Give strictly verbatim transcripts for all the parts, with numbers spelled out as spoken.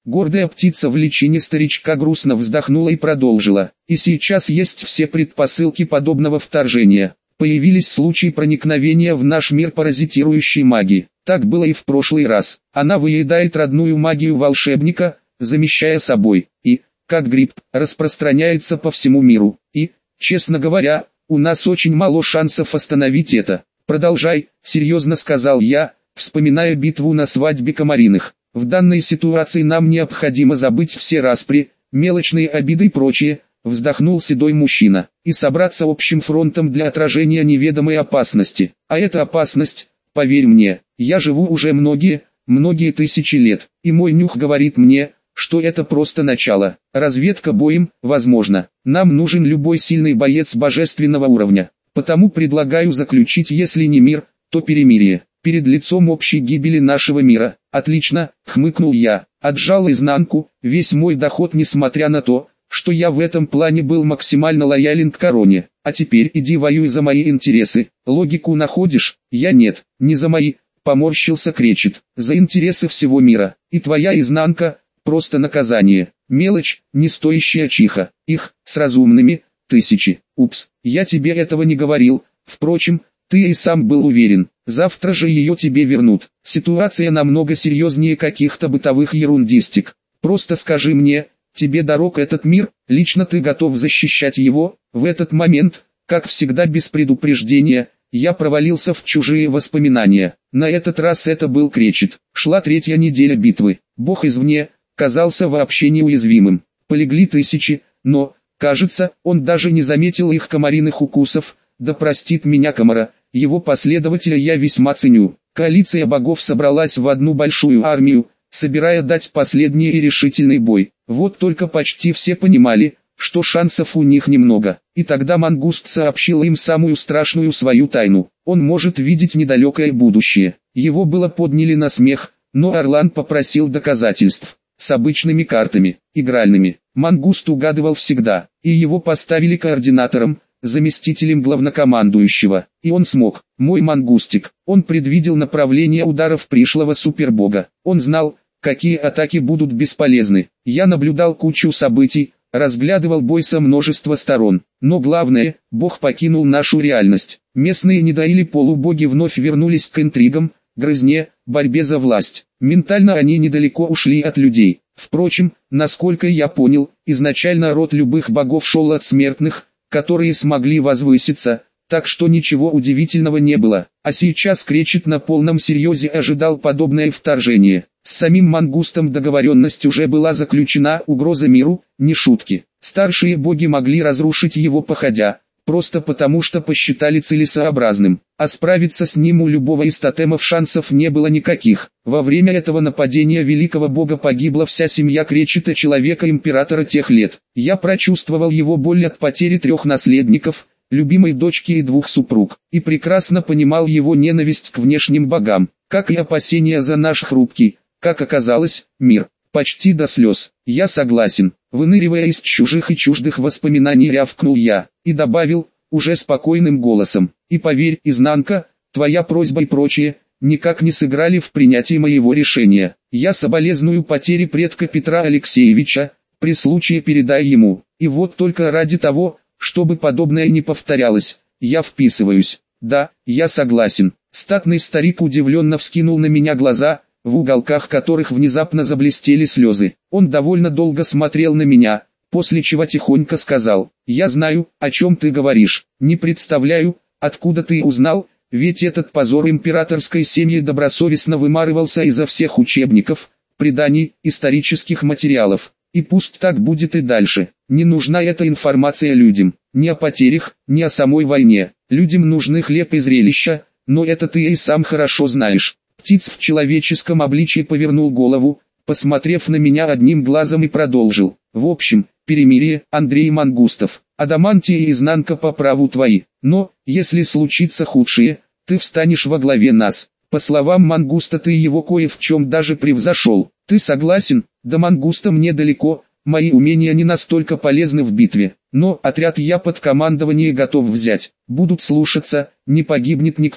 Гордая птица в личине старичка грустно вздохнула и продолжила. И сейчас есть все предпосылки подобного вторжения. Появились случаи проникновения в наш мир паразитирующей магии. Так было и в прошлый раз. Она выедает родную магию волшебника, замещая собой. И, как гриб, распространяется по всему миру. И, честно говоря, у нас очень мало шансов остановить это. Продолжай, серьезно сказал я, вспоминая битву на свадьбе Комариных. В данной ситуации нам необходимо забыть все распри, мелочные обиды и прочее, вздохнул седой мужчина, и собраться общим фронтом для отражения неведомой опасности. А эта опасность, поверь мне, я живу уже многие, многие тысячи лет, и мой нюх говорит мне, что это просто начало. Разведка боем, возможно. Нам нужен любой сильный боец божественного уровня. Потому предлагаю заключить, если не мир, то перемирие. Перед лицом общей гибели нашего мира. Отлично, хмыкнул я. Отжал изнанку, весь мой доход, несмотря на то, что я в этом плане был максимально лоялен к короне. А теперь иди воюй за мои интересы. Логику находишь? Я нет, не за мои. Поморщился Кречет. За интересы всего мира. И твоя изнанка — просто наказание. Мелочь, не стоящая чиха. Их, с разумными, тысячи. Упс, я тебе этого не говорил. Впрочем, ты и сам был уверен. Завтра же ее тебе вернут. Ситуация намного серьезнее каких-то бытовых ерундистик. Просто скажи мне, тебе дорог этот мир, лично ты готов защищать его? В этот момент, как всегда без предупреждения, я провалился в чужие воспоминания. На этот раз это был Кречет. Шла третья неделя битвы. Бог извне казался вообще неуязвимым. Полегли тысячи, но, кажется, он даже не заметил их комариных укусов. Да простит меня Комара, его последователя я весьма ценю. Коалиция богов собралась в одну большую армию, собирая дать последний и решительный бой. Вот только почти все понимали, что шансов у них немного. И тогда Мангуст сообщил им самую страшную свою тайну. Он может видеть недалекое будущее. Его было подняли на смех, но Орлан попросил доказательств. С обычными картами, игральными. Мангуст угадывал всегда, и его поставили координатором, заместителем главнокомандующего. И он смог. Мой Мангустик. Он предвидел направление ударов пришлого супербога. Он знал, какие атаки будут бесполезны. Я наблюдал кучу событий, разглядывал бой со множества сторон. Но главное, бог покинул нашу реальность. Местные недоили полубоги вновь вернулись к интригам, грызне, борьбе за власть. Ментально они недалеко ушли от людей. Впрочем, насколько я понял, изначально род любых богов шел от смертных, которые смогли возвыситься, так что ничего удивительного не было. А сейчас Кречет на полном серьезе ожидал подобное вторжение. С самим Мангустом договоренность уже была заключена, угроза миру, не шутки. Старшие боги могли разрушить его походя, просто потому что посчитали целесообразным. А справиться с ним у любого из тотемов шансов не было никаких. Во время этого нападения великого бога погибла вся семья Кречета, человека-императора тех лет. Я прочувствовал его боль от потери трех наследников, любимой дочки и двух супруг, и прекрасно понимал его ненависть к внешним богам, как и опасения за наш хрупкий, как оказалось, мир. Почти до слез. Я согласен. Выныривая из чужих и чуждых воспоминаний, рявкнул я, и добавил, уже спокойным голосом: и поверь, изнанка, твоя просьба и прочее, никак не сыграли в принятии моего решения. Я соболезную потере предка Петра Алексеевича, при случае передай ему. И вот только ради того, чтобы подобное не повторялось, я вписываюсь. Да, я согласен. Статный старик удивленно вскинул на меня глаза, в уголках которых внезапно заблестели слезы. Он довольно долго смотрел на меня, после чего тихонько сказал: «Я знаю, о чем ты говоришь. Не представляю, откуда ты узнал, ведь этот позор императорской семьи добросовестно вымарывался изо всех учебников, преданий, исторических материалов. И пусть так будет и дальше. Не нужна эта информация людям, ни о потерях, ни о самой войне. Людям нужны хлеб и зрелища, но это ты и сам хорошо знаешь». Птиц в человеческом обличье повернул голову, посмотрев на меня одним глазом, и продолжил: «В общем, перемирие, Андрей Мангустов, адамантия и изнанка по праву твои, но, если случится худшее, ты встанешь во главе нас. По словам Мангуста, ты его кое в чем даже превзошел. Ты согласен? До Мангуста мне далеко, мои умения не настолько полезны в битве, но отряд я под командование готов взять. Будут слушаться, не погибнет никто».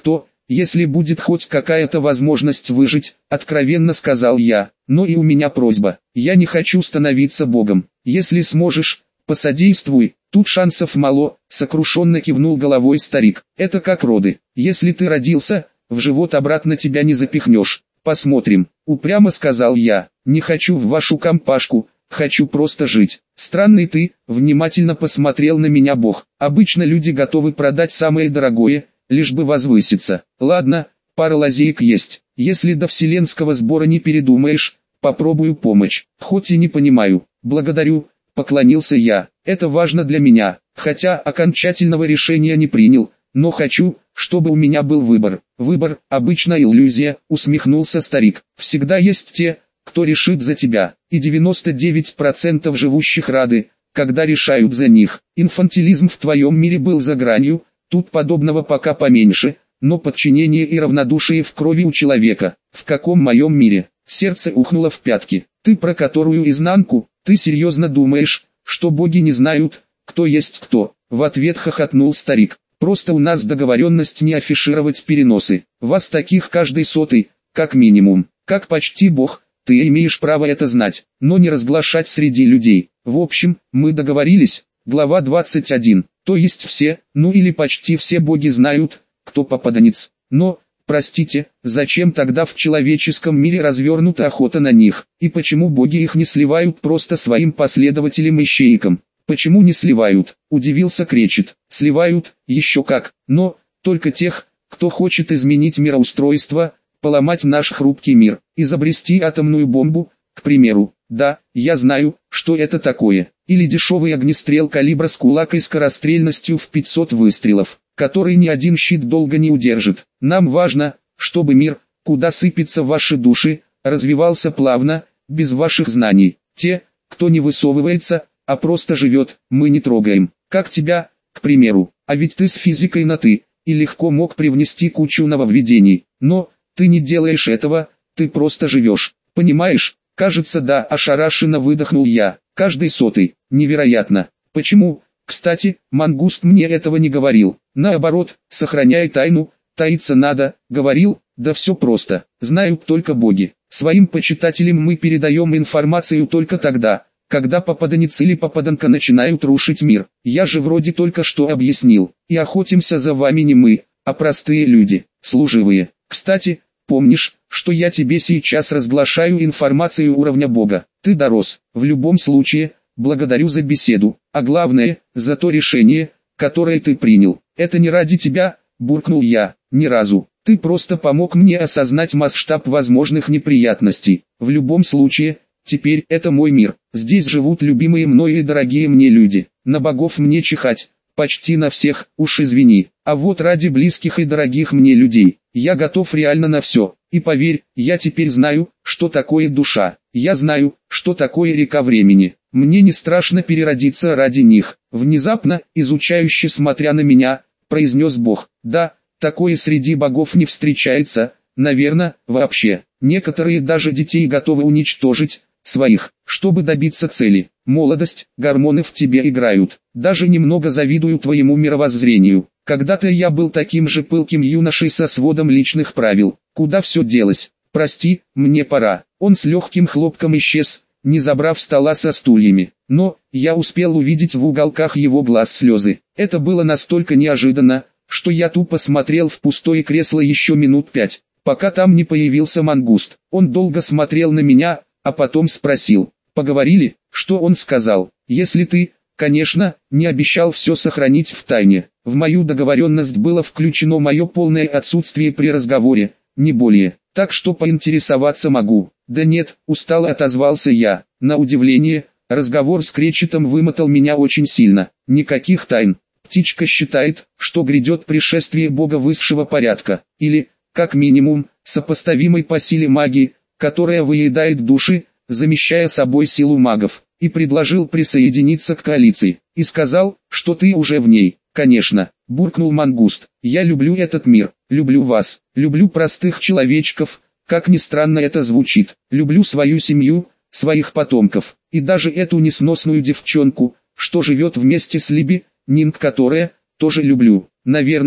если будет хоть какая-то возможность выжить, откровенно сказал я. Но и у меня просьба, я не хочу становиться богом, если сможешь, посодействуй, тут шансов мало, сокрушенно кивнул головой старик. Это как роды, если ты родился, в живот обратно тебя не запихнешь. Посмотрим, упрямо сказал я, не хочу в вашу компашку, хочу просто жить. Странный ты, внимательно посмотрел на меня Бог. Обычно люди готовы продать самое дорогое, лишь бы возвыситься. Ладно, пара лазеек есть, если до вселенского сбора не передумаешь, попробую помочь. Хоть и не понимаю, благодарю, поклонился я. Это важно для меня, хотя окончательного решения не принял, но хочу, чтобы у меня был выбор. Выбор – обычная иллюзия, усмехнулся старик. Всегда есть те, кто решит за тебя, и девяносто девять процентов живущих рады, когда решают за них. Инфантилизм в твоем мире был за гранью, тут подобного пока поменьше, но подчинение и равнодушие в крови у человека. В каком моем мире? Сердце ухнуло в пятки. Ты про которую изнанку? Ты серьезно думаешь, что боги не знают, кто есть кто? В ответ хохотнул старик. Просто у нас договоренность не афишировать переносы. Вас таких каждый сотый, как минимум. Как почти бог, ты имеешь право это знать, но не разглашать среди людей. В общем, мы договорились. Глава двадцать один. То есть все, ну или почти все боги знают, кто попаданец. Но, простите, зачем тогда в человеческом мире развернута охота на них? И почему боги их не сливают просто своим последователям-ищейкам? Почему не сливают? Удивился Кречет. Сливают, еще как, но, только тех, кто хочет изменить мироустройство, поломать наш хрупкий мир, изобрести атомную бомбу, к примеру. Да, я знаю, что это такое. Или дешевый огнестрел калибра с кулак и скорострельностью в пятьсот выстрелов, который ни один щит долго не удержит. Нам важно, чтобы мир, куда сыпятся ваши души, развивался плавно, без ваших знаний. Те, кто не высовывается, а просто живет, мы не трогаем. Как тебя, к примеру. А ведь ты с физикой на «ты», и легко мог привнести кучу нововведений. Но, ты не делаешь этого, ты просто живешь. Понимаешь? Кажется, да, ошарашенно выдохнул я. Каждый сотый. Невероятно. Почему? Кстати, Мангуст мне этого не говорил. Наоборот, сохраняй тайну, таиться надо, говорил, да все просто. Знают только боги. Своим почитателям мы передаем информацию только тогда, когда попаданец или попаданка начинают рушить мир. Я же вроде только что объяснил. И охотимся за вами не мы, а простые люди, служивые. Кстати, помнишь, что я тебе сейчас разглашаю информацию уровня Бога? Ты дорос. В любом случае, благодарю за беседу, а главное, за то решение, которое ты принял. Это не ради тебя, буркнул я, ни разу. Ты просто помог мне осознать масштаб возможных неприятностей. В любом случае, теперь это мой мир. Здесь живут любимые мной и дорогие мне люди. На богов мне чихать, почти на всех, уж извини. А вот ради близких и дорогих мне людей, я готов реально на все. И поверь, я теперь знаю, что такое душа. Я знаю, что такое река времени. Мне не страшно переродиться ради них. Внезапно, изучающе смотря на меня, произнес Бог. Да, такое среди богов не встречается, наверное, вообще. Некоторые даже детей готовы уничтожить, своих, чтобы добиться цели. Молодость, гормоны в тебе играют. Даже немного завидую твоему мировоззрению. Когда-то я был таким же пылким юношей со сводом личных правил. Куда все делось? Прости, мне пора. Он с легким хлопком исчез, не забрав стола со стульями. Но, я успел увидеть в уголках его глаз слезы. Это было настолько неожиданно, что я тупо смотрел в пустое кресло еще минут пять, пока там не появился Мангуст. Он долго смотрел на меня, а потом спросил: поговорили? Что он сказал? Если ты, конечно, не обещал все сохранить в тайне. В мою договоренность было включено мое полное отсутствие при разговоре, не более. Так что поинтересоваться могу. Да нет, устало отозвался я. На удивление, разговор с Кречетом вымотал меня очень сильно. Никаких тайн. Птичка считает, что грядет пришествие бога высшего порядка. Или, как минимум, сопоставимой по силе магии, которая выедает души, замещая собой силу магов. И предложил присоединиться к коалиции. И сказал, что ты уже в ней. Конечно, буркнул Мангуст. Я люблю этот мир, люблю вас, люблю простых человечков, как ни странно это звучит. Люблю свою семью, своих потомков, и даже эту несносную девчонку, что живет вместе с Либи, Нинг, которая, тоже люблю. Наверное,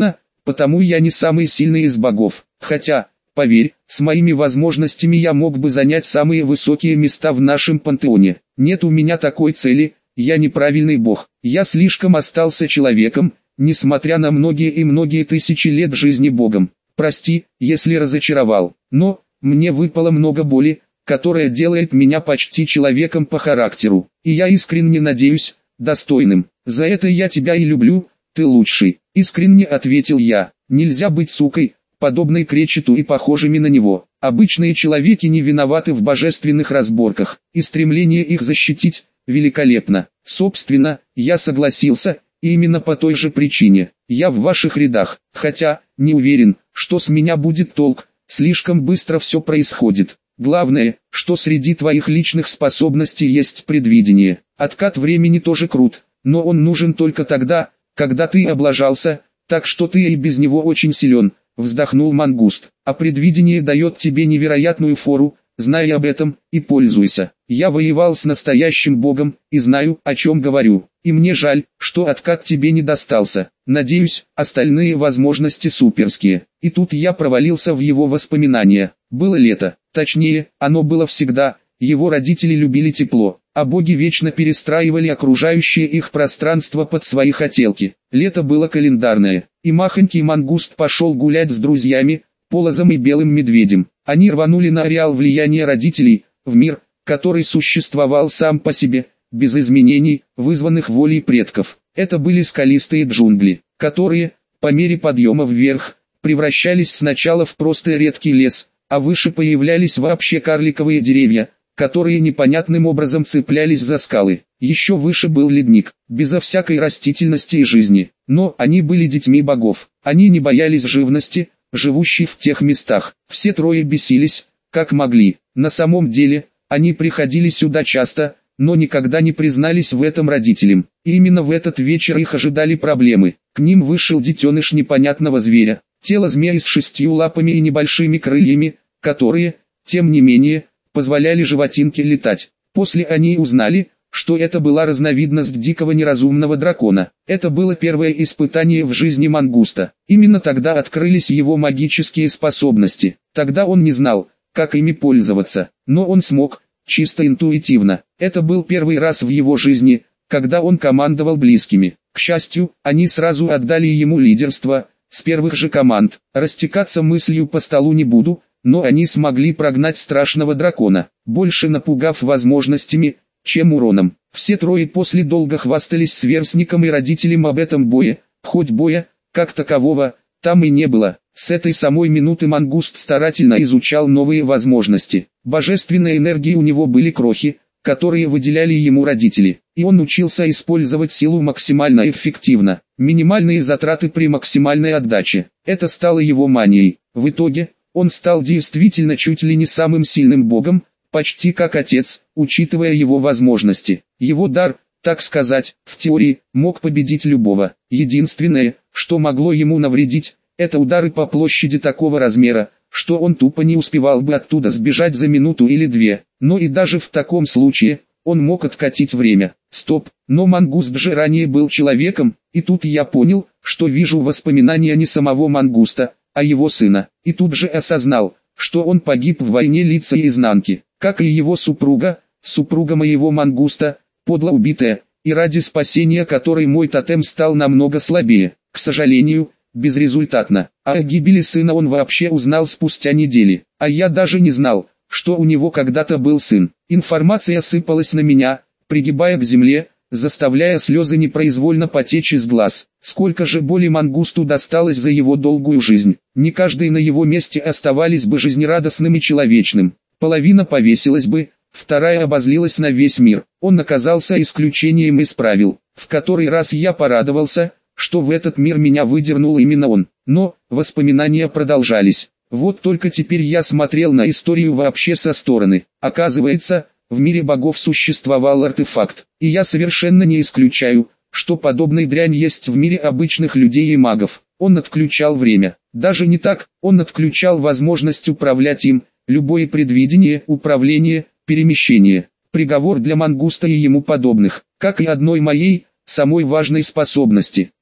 потому я не самый сильный из богов. Хотя, поверь, с моими возможностями я мог бы занять самые высокие места в нашем пантеоне. Нет у меня такой цели, я неправильный бог. Я слишком остался человеком, несмотря на многие и многие тысячи лет жизни богом. Прости, если разочаровал, но мне выпало много боли, которая делает меня почти человеком по характеру. И я искренне надеюсь, достойным. За это я тебя и люблю, ты лучший. Искренне ответил я. Нельзя быть сукой, подобной кречету и похожими на него. Обычные человеки не виноваты в божественных разборках, и стремление их защитить великолепно. Собственно, я согласился, и именно по той же причине. Я в ваших рядах, хотя, не уверен, что с меня будет толк, слишком быстро все происходит. Главное, что среди твоих личных способностей есть предвидение. Откат времени тоже крут, но он нужен только тогда, когда ты облажался, так что ты и без него очень силен, вздохнул Мангуст. А предвидение дает тебе невероятную фору, знай об этом, и пользуйся. Я воевал с настоящим богом, и знаю, о чем говорю. И мне жаль, что откат тебе не достался. Надеюсь, остальные возможности суперские. И тут я провалился в его воспоминания. Было лето, точнее, оно было всегда. Его родители любили тепло, а боги вечно перестраивали окружающее их пространство под свои хотелки. Лето было календарное, и махонький Мангуст пошел гулять с друзьями, Полозом и Белым Медведем. Они рванули на ареал влияния родителей, в мир, который существовал сам по себе, без изменений, вызванных волей предков. Это были скалистые джунгли, которые, по мере подъема вверх, превращались сначала в просто редкий лес, а выше появлялись вообще карликовые деревья, которые непонятным образом цеплялись за скалы. Еще выше был ледник, безо всякой растительности и жизни. Но они были детьми богов, они не боялись живности, живущей в тех местах. Все трое бесились, как могли. На самом деле, они приходили сюда часто, но никогда не признались в этом родителям. И именно в этот вечер их ожидали проблемы. К ним вышел детеныш непонятного зверя, тело змеи с шестью лапами и небольшими крыльями, которые, тем не менее, позволяли животинке летать. После они узнали, что это была разновидность дикого неразумного дракона. Это было первое испытание в жизни Мангуста. Именно тогда открылись его магические способности. Тогда он не знал, как ими пользоваться, но он смог, чисто интуитивно. Это был первый раз в его жизни, когда он командовал близкими. К счастью, они сразу отдали ему лидерство, с первых же команд. Растекаться мыслью по столу не буду, но они смогли прогнать страшного дракона, больше напугав возможностями, чем уроном. Все трое после долго хвастались сверстникам и родителям об этом бое, хоть боя, как такового, там и не было. С этой самой минуты Мангуст старательно изучал новые возможности. Божественной энергии у него были крохи, которые выделяли ему родители, и он учился использовать силу максимально эффективно. Минимальные затраты при максимальной отдаче. Это стало его манией. В итоге, он стал действительно чуть ли не самым сильным богом, почти как отец, учитывая его возможности. Его дар, так сказать, в теории, мог победить любого. Единственное, что могло ему навредить, это удары по площади такого размера, что он тупо не успевал бы оттуда сбежать за минуту или две. Но и даже в таком случае, он мог откатить время. Стоп, но Мангуст же ранее был человеком, и тут я понял, что вижу воспоминания не самого Мангуста, а его сына. И тут же осознал, что он погиб в войне лица и изнанки, как и его супруга, супруга моего Мангуста, подло убитая, и ради спасения которой мой тотем стал намного слабее. К сожалению, безрезультатно. А о гибели сына он вообще узнал спустя недели, а я даже не знал, что у него когда-то был сын. Информация сыпалась на меня, пригибая к земле, заставляя слезы непроизвольно потечь из глаз. Сколько же боли Мангусту досталось за его долгую жизнь. Не каждый на его месте оставались бы жизнерадостным и человечным. Половина повесилась бы, вторая обозлилась на весь мир. Он оказался исключением из правил. В который раз я порадовался, что в этот мир меня выдернул именно он. Но воспоминания продолжались. Вот только теперь я смотрел на историю вообще со стороны. Оказывается, в мире богов существовал артефакт. И я совершенно не исключаю, что подобная дрянь есть в мире обычных людей и магов. Он отключал время. Даже не так, он отключал возможность управлять им, любое предвидение, управление, перемещение. Приговор для Мангуста и ему подобных, как и одной моей, самой важной способности.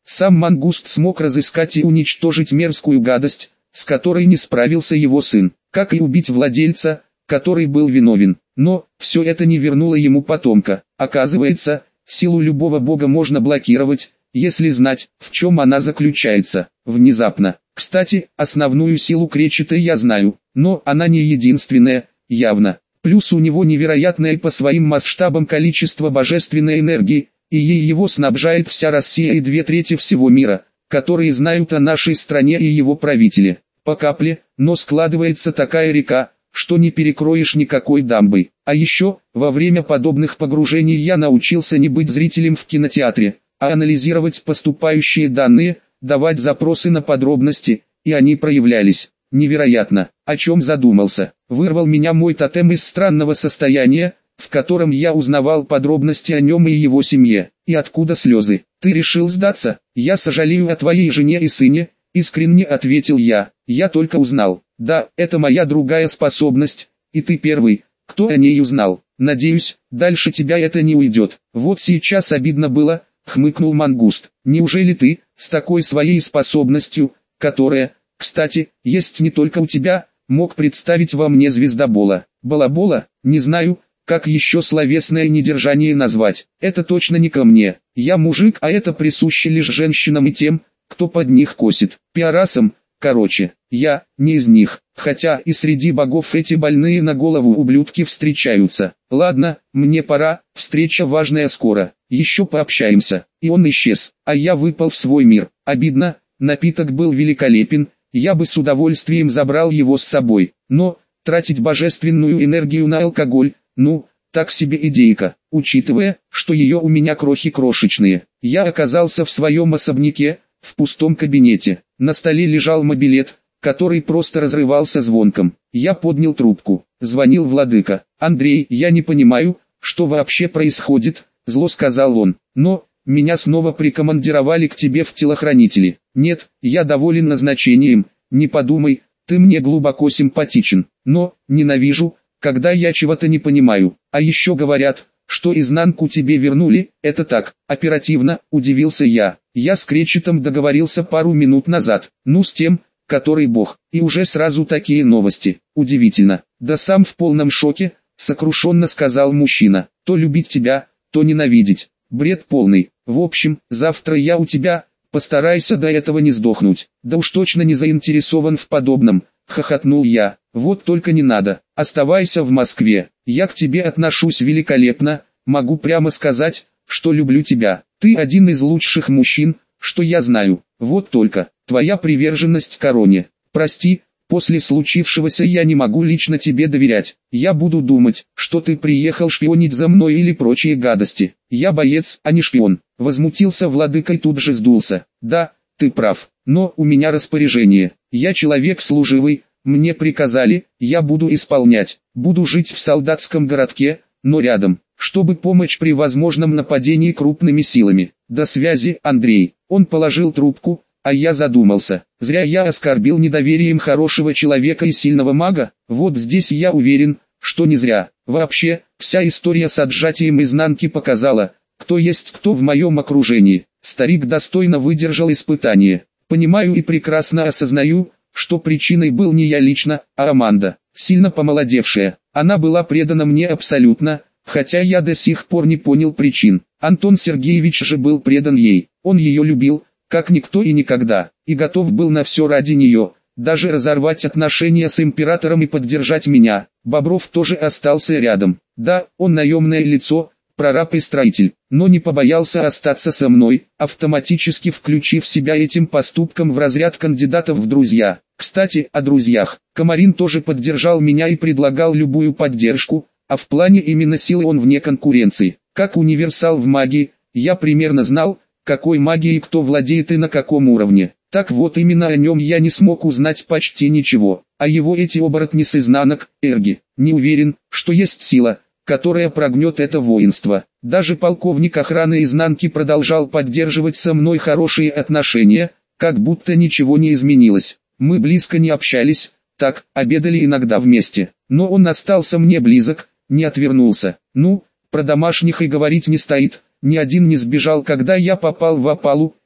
Сам мангуст смог разыскать и уничтожить мерзкую гадость, с которой не справился его сын, как и убить владельца, который был виновен. Но все это не вернуло ему потомка. Оказывается, силу любого бога можно блокировать, если знать, в чем она заключается. Внезапно. Кстати, основную силу Кречета я знаю, но она не единственная, явно. Плюс у него невероятное по своим масштабам количество божественной энергии, и ей его снабжает вся Россия и две трети всего мира, которые знают о нашей стране и его правителе. По капле, но складывается такая река, что не перекроешь никакой дамбой. А еще, во время подобных погружений я научился не быть зрителем в кинотеатре, а анализировать поступающие данные, давать запросы на подробности, и они проявлялись. Невероятно, о чем задумался. Вырвал меня мой тотем из странного состояния, в котором я узнавал подробности о нем и его семье. И откуда слезы? Ты решил сдаться? Я сожалею о твоей жене и сыне, искренне ответил я. Я только узнал. Да, это моя другая способность, и ты первый, кто о ней узнал. Надеюсь, дальше тебя это не уйдет. Вот сейчас обидно было, хмыкнул мангуст. Неужели ты, с такой своей способностью, которая, кстати, есть не только у тебя, мог представить во мне звездобола? Балабола? Не знаю, как еще словесное недержание назвать. Это точно не ко мне. Я мужик, а это присуще лишь женщинам и тем, кто под них косит. Пиарасам, короче, я не из них. Хотя и среди богов эти больные на голову ублюдки встречаются. Ладно, мне пора, встреча важная скоро. Еще пообщаемся. И он исчез, а я выпал в свой мир. Обидно, напиток был великолепен, я бы с удовольствием забрал его с собой. Но, тратить божественную энергию на алкоголь, ну, так себе идейка, учитывая, что ее у меня крохи крошечные. Я оказался в своем особняке, в пустом кабинете. На столе лежал мобилет, который просто разрывался звонком. Я поднял трубку. Звонил владыка. «Андрей, я не понимаю, что вообще происходит», — зло сказал он. «Но, меня снова прикомандировали к тебе в телохранители». «Нет, я доволен назначением, не подумай, ты мне глубоко симпатичен, но, ненавижу, когда я чего-то не понимаю. А еще говорят, что изнанку тебе вернули, это так, оперативно», — удивился я. «Я с Кречетом договорился пару минут назад, ну с тем, который бог, и уже сразу такие новости. Удивительно». «Да сам в полном шоке», — сокрушенно сказал мужчина. «То любить тебя, то ненавидеть. Бред полный. В общем, завтра я у тебя, постарайся до этого не сдохнуть». «Да уж точно не заинтересован в подобном», — хохотнул я. «Вот только не надо. Оставайся в Москве. Я к тебе отношусь великолепно, могу прямо сказать, что люблю тебя. Ты один из лучших мужчин, что я знаю. Вот только, твоя приверженность короне. Прости, после случившегося я не могу лично тебе доверять. Я буду думать, что ты приехал шпионить за мной или прочие гадости. Я боец, а не шпион». Возмутился владыка и тут же сдулся. «Да, ты прав, но у меня распоряжение. Я человек служивый, мне приказали, я буду исполнять. Буду жить в солдатском городке, но рядом, чтобы помочь при возможном нападении крупными силами. До связи, Андрей». Он положил трубку, а я задумался. Зря я оскорбил недоверием хорошего человека и сильного мага. Вот здесь я уверен, что не зря. Вообще, вся история с отжатием изнанки показала, кто есть кто в моем окружении. Старик достойно выдержал испытание. Понимаю и прекрасно осознаю, что причиной был не я лично, а Аманда, сильно помолодевшая. Она была предана мне абсолютно, хотя я до сих пор не понял причин. Антон Сергеевич же был предан ей. Он ее любил, как никто и никогда, и готов был на все ради нее, даже разорвать отношения с императором и поддержать меня. Бобров тоже остался рядом. Да, он наемное лицо, прораб и строитель, но не побоялся остаться со мной, автоматически включив себя этим поступком в разряд кандидатов в друзья. Кстати, о друзьях. Комарин тоже поддержал меня и предлагал любую поддержку, а в плане именно силы он вне конкуренции. Как универсал в магии, я примерно знал, какой магией кто владеет и на каком уровне. Так вот именно о нем я не смог узнать почти ничего. А его эти оборотни с изнанок, эрги, не уверен, что есть сила, которая прогнет это воинство. Даже полковник охраны изнанки продолжал поддерживать со мной хорошие отношения, как будто ничего не изменилось. Мы близко не общались, так, обедали иногда вместе. Но он остался мне близок, не отвернулся. Ну, про домашних и говорить не стоит. Ни один не сбежал, когда я попал в опалу,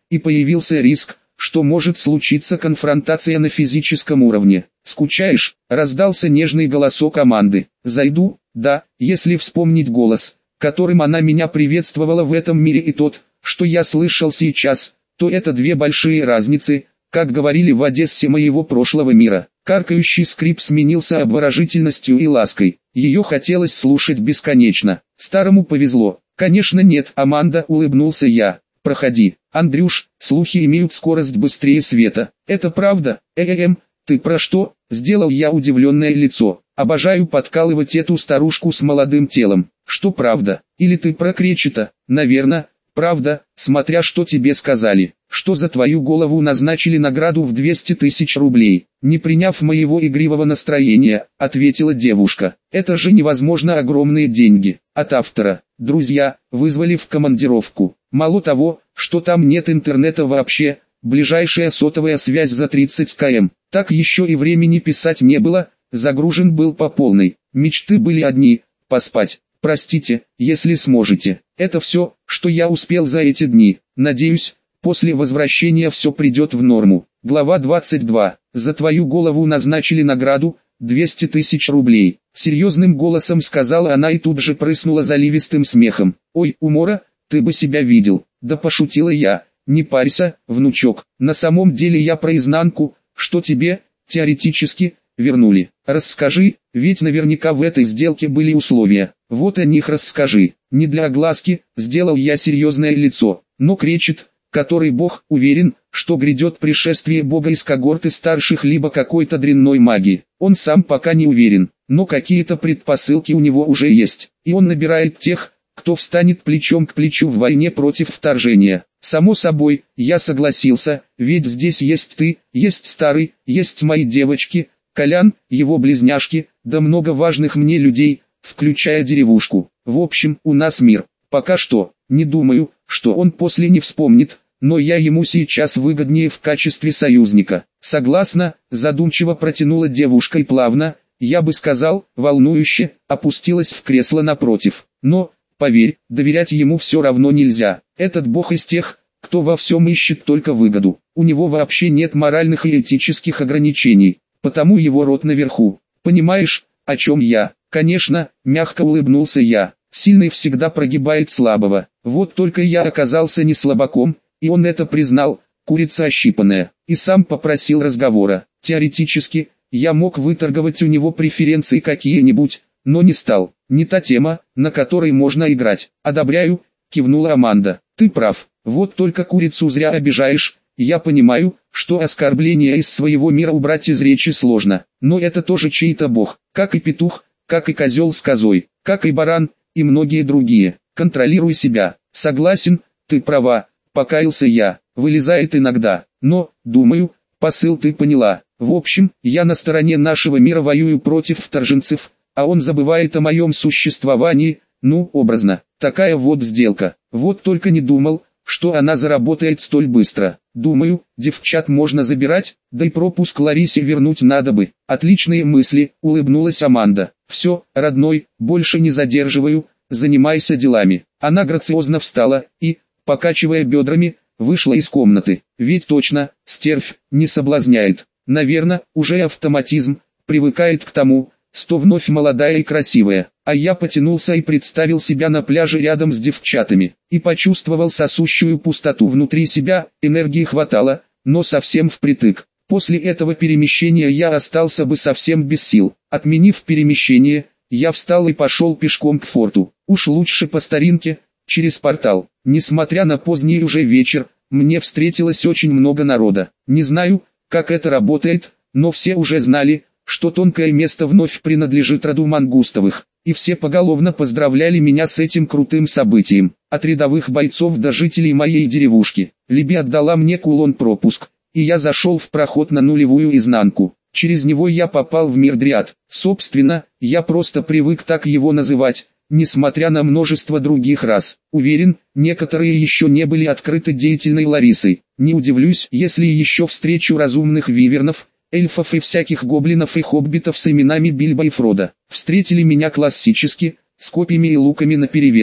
и появился риск, что может случиться конфронтация на физическом уровне. «Скучаешь?» — раздался нежный голосок Аманды. «Зайду, да, если вспомнить голос, которым она меня приветствовала в этом мире, и тот, что я слышал сейчас, то это две большие разницы, как говорили в Одессе моего прошлого мира». Каркающий скрип сменился обворожительностью и лаской. Ее хотелось слушать бесконечно. Старому повезло. «Конечно нет, Аманда», — улыбнулся я. «Проходи, Андрюш, слухи имеют скорость быстрее света». «Это правда? Э-э-эм, ты про что?» — сделал я удивленное лицо. «Обожаю подкалывать эту старушку с молодым телом». «Что правда? Или ты про Кречета?» «Наверно, правда, смотря что тебе сказали, что за твою голову назначили награду в двести тысяч рублей». «Не приняв моего игривого настроения», — ответила девушка. «Это же невозможно, огромные деньги. От автора. Друзья вызвали в командировку. Мало того, что там нет интернета вообще, ближайшая сотовая связь за тридцать километров, так еще и времени писать не было, загружен был по полной. Мечты были одни — поспать. Простите, если сможете. Это все, что я успел за эти дни. Надеюсь, после возвращения все придет в норму». Глава двадцать два. «За твою голову назначили награду, двести тысяч рублей», — серьезным голосом сказала она и тут же прыснула заливистым смехом. «Ой, умора, ты бы себя видел». «Да пошутила я, не парься, внучок, на самом деле я про изнанку, что тебе, теоретически, вернули. Расскажи, ведь наверняка в этой сделке были условия». «Вот о них расскажи». Не для огласки, сделал я серьезное лицо, но Кречет, который бог, уверен, что грядет пришествие бога из когорты старших либо какой-то дрянной магии. Он сам пока не уверен, но какие-то предпосылки у него уже есть, и он набирает тех, кто встанет плечом к плечу в войне против вторжения. Само собой, я согласился, ведь здесь есть ты, есть старый, есть мои девочки, Колян, его близняшки, да много важных мне людей, включая деревушку. В общем, у нас мир. Пока что, не думаю, что он после не вспомнит, но я ему сейчас выгоднее в качестве союзника. Согласна, задумчиво протянула девушка и плавно, я бы сказал, волнующе, опустилась в кресло напротив. Но, поверь, доверять ему все равно нельзя. Этот бог из тех, кто во всем ищет только выгоду. У него вообще нет моральных и этических ограничений, потому его рот наверху. Понимаешь, о чем я? Конечно, мягко улыбнулся я. Сильный всегда прогибает слабого. Вот только я оказался не слабаком, и он это признал, курица ощипанная, и сам попросил разговора. Теоретически, я мог выторговать у него преференции какие-нибудь, но не стал. Не та тема, на которой можно играть. «Одобряю», — кивнула Аманда. «Ты прав, вот только курицу зря обижаешь. Я понимаю, что оскорбление из своего мира убрать из речи сложно, но это тоже чей-то бог, как и петух, как и козел с козой, как и баран, и многие другие. Контролируй себя». «Согласен, ты права», — покаялся я. «Вылезает иногда, но, думаю, посыл ты поняла. В общем, я на стороне нашего мира воюю против вторженцев, а он забывает о моем существовании, ну, образно. Такая вот сделка. Вот только не думал, что она заработает столь быстро. Думаю, девчат можно забирать, да и пропуск Ларисе вернуть надо бы». «Отличные мысли», — улыбнулась Аманда. «Все, родной, больше не задерживаю, занимайся делами». Она грациозно встала и, покачивая бедрами, вышла из комнаты. Ведь точно, стервь, не соблазняет. Наверное, уже автоматизм, привыкает к тому, что вновь молодая и красивая. А я потянулся и представил себя на пляже рядом с девчатами. И почувствовал сосущую пустоту внутри себя, энергии хватало, но совсем впритык. После этого перемещения я остался бы совсем без сил. Отменив перемещение, я встал и пошел пешком к форту. Уж лучше по старинке, через портал. Несмотря на поздний уже вечер, мне встретилось очень много народа. Не знаю, как это работает, но все уже знали, что тонкое место вновь принадлежит роду Мангустовых, и все поголовно поздравляли меня с этим крутым событием. От рядовых бойцов до жителей моей деревушки. Либи отдала мне кулон-пропуск, и я зашел в проход на нулевую изнанку. Через него я попал в мир Дриад. Собственно, я просто привык так его называть, несмотря на множество других рас. Уверен, некоторые еще не были открыты деятельной Ларисой. Не удивлюсь, если еще встречу разумных вивернов, эльфов и всяких гоблинов и хоббитов с именами Бильбо и Фродо. Встретили меня классически, с копьями и луками наперевес.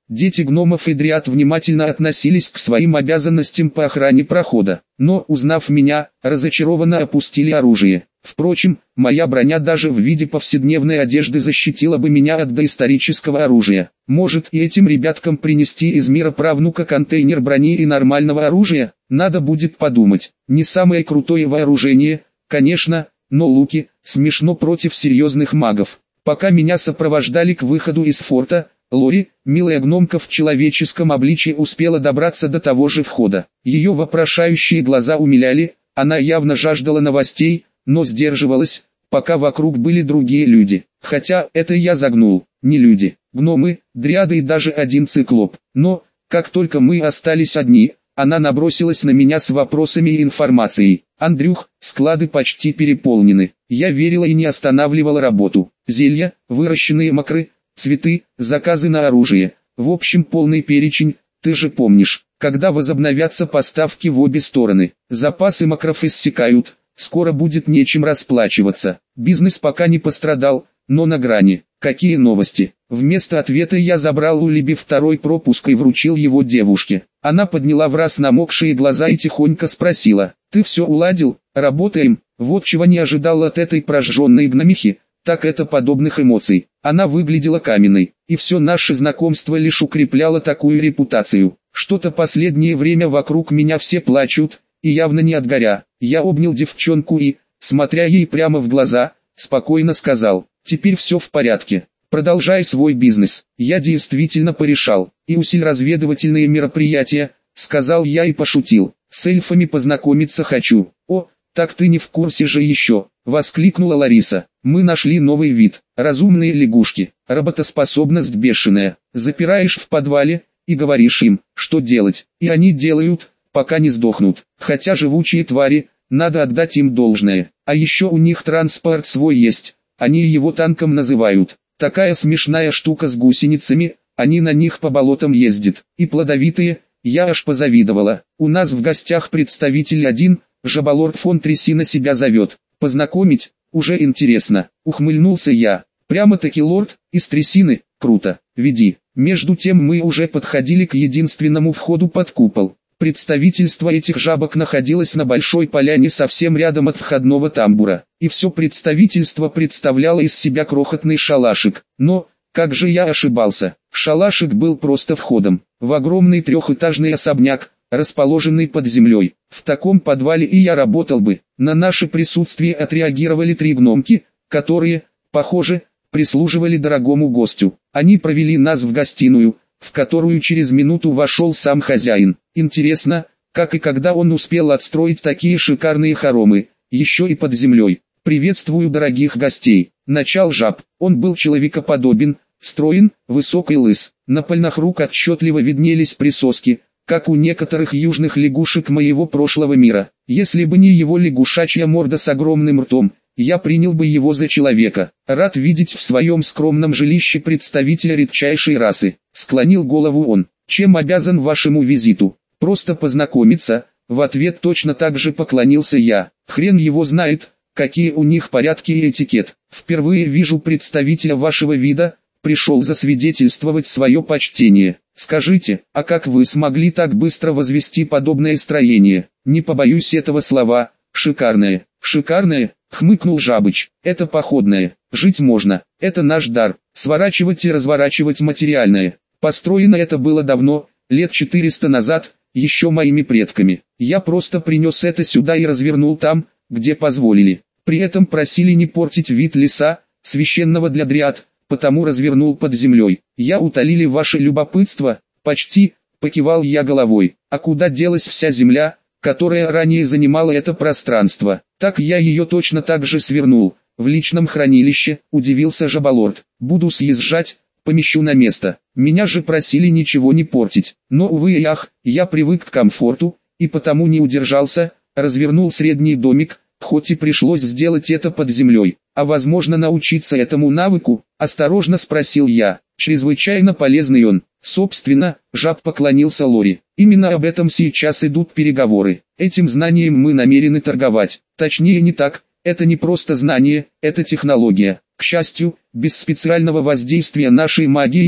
Дети гномов и дриад внимательно относились к своим обязанностям по охране прохода, но, узнав меня, разочарованно опустили оружие. Впрочем, моя броня даже в виде повседневной одежды защитила бы меня от доисторического оружия. Может и этим ребяткам принести из мира правнука контейнер брони и нормального оружия? Надо будет подумать. Не самое крутое вооружение, конечно, но луки, смешно против серьезных магов. Пока меня сопровождали к выходу из форта, Лори, милая гномка в человеческом обличии, успела добраться до того же входа. Ее вопрошающие глаза умиляли, она явно жаждала новостей, но сдерживалась, пока вокруг были другие люди. Хотя это я загнул, не люди, гномы, дриады и даже один циклоп. Но, как только мы остались одни, она набросилась на меня с вопросами и информацией. «Андрюх, склады почти переполнены». Я верила и не останавливала работу. Зелья, выращенные макры, цветы, заказы на оружие. В общем, полный перечень, ты же помнишь. Когда возобновятся поставки в обе стороны, запасы макров иссякают, скоро будет нечем расплачиваться. Бизнес пока не пострадал, но на грани. Какие новости? Вместо ответа я забрал у Либи второй пропуск и вручил его девушке. Она подняла враз намокшие глаза и тихонько спросила: «Ты все уладил? Работаем?» Вот чего не ожидал от этой прожженной гномихи, так это подобных эмоций. Она выглядела каменной, и все наше знакомство лишь укрепляло такую репутацию. Что-то последнее время вокруг меня все плачут, и явно не от горя. Я обнял девчонку и, смотря ей прямо в глаза, спокойно сказал: «Теперь все в порядке. Продолжай свой бизнес». Я действительно порешал. «И усиль разведывательные мероприятия», — сказал я и пошутил. «С эльфами познакомиться хочу». «О, так ты не в курсе же еще», — воскликнула Лариса. «Мы нашли новый вид. Разумные лягушки. Работоспособность бешеная. Запираешь в подвале и говоришь им, что делать, и они делают, пока не сдохнут. Хотя живучие твари, надо отдать им должное. А еще у них транспорт свой есть, они его танком называют. Такая смешная штука с гусеницами, они на них по болотам ездят. И плодовитые, я аж позавидовала. У нас в гостях представитель один, Жабалорд фон Трясина себя зовет. Познакомить? Уже интересно». Ухмыльнулся я. «Прямо-таки лорд, из Трясины, круто, веди». Между тем мы уже подходили к единственному входу под купол. Представительство этих жабок находилось на большой поляне совсем рядом от входного тамбура, и все представительство представляло из себя крохотный шалашик. Но, как же я ошибался, шалашик был просто входом в огромный трехэтажный особняк, расположенный под землей. В таком подвале и я работал бы. На наше присутствие отреагировали три гномки, которые, похоже, прислуживали дорогому гостю. Они провели нас в гостиную, в которую через минуту вошел сам хозяин. Интересно, как и когда он успел отстроить такие шикарные хоромы, еще и под землей. «Приветствую дорогих гостей». Начал жаб. Он был человекоподобен, строен, высок и лыс. На пальцах рук отчетливо виднелись присоски, как у некоторых южных лягушек моего прошлого мира. Если бы не его лягушачья морда с огромным ртом, я принял бы его за человека. «Рад видеть в своем скромном жилище представителя редчайшей расы», — склонил голову он. «Чем обязан вашему визиту?» «Просто познакомиться», — в ответ точно так же поклонился я. «Хрен его знает, какие у них порядки и этикет. Впервые вижу представителя вашего вида, пришел засвидетельствовать свое почтение. Скажите, а как вы смогли так быстро возвести подобное строение? Не побоюсь этого слова, шикарное». «Шикарное?» — хмыкнул Жабыч. «Это походное. Жить можно. Это наш дар. Сворачивать и разворачивать материальное. Построено это было давно, лет четыреста назад, еще моими предками. Я просто принес это сюда и развернул там, где позволили. При этом просили не портить вид леса, священного для дриад, потому развернул под землей. Я утолили ваше любопытство?» «Почти», — покивал я головой. «А куда делась вся земля, которая ранее занимала это пространство?» «Так я ее точно так же свернул, в личном хранилище», — удивился Жабалорд. «Буду съезжать, помещу на место. Меня же просили ничего не портить. Но увы и ах, я привык к комфорту, и потому не удержался, развернул средний домик, хоть и пришлось сделать это под землей. А возможно научиться этому навыку?» — осторожно спросил я. «Чрезвычайно полезный он». «Собственно», — жаб поклонился Лори, — «именно об этом сейчас идут переговоры. Этим знанием мы намерены торговать. Точнее не так, это не просто знание, это технология. К счастью, без специального воздействия нашей магией,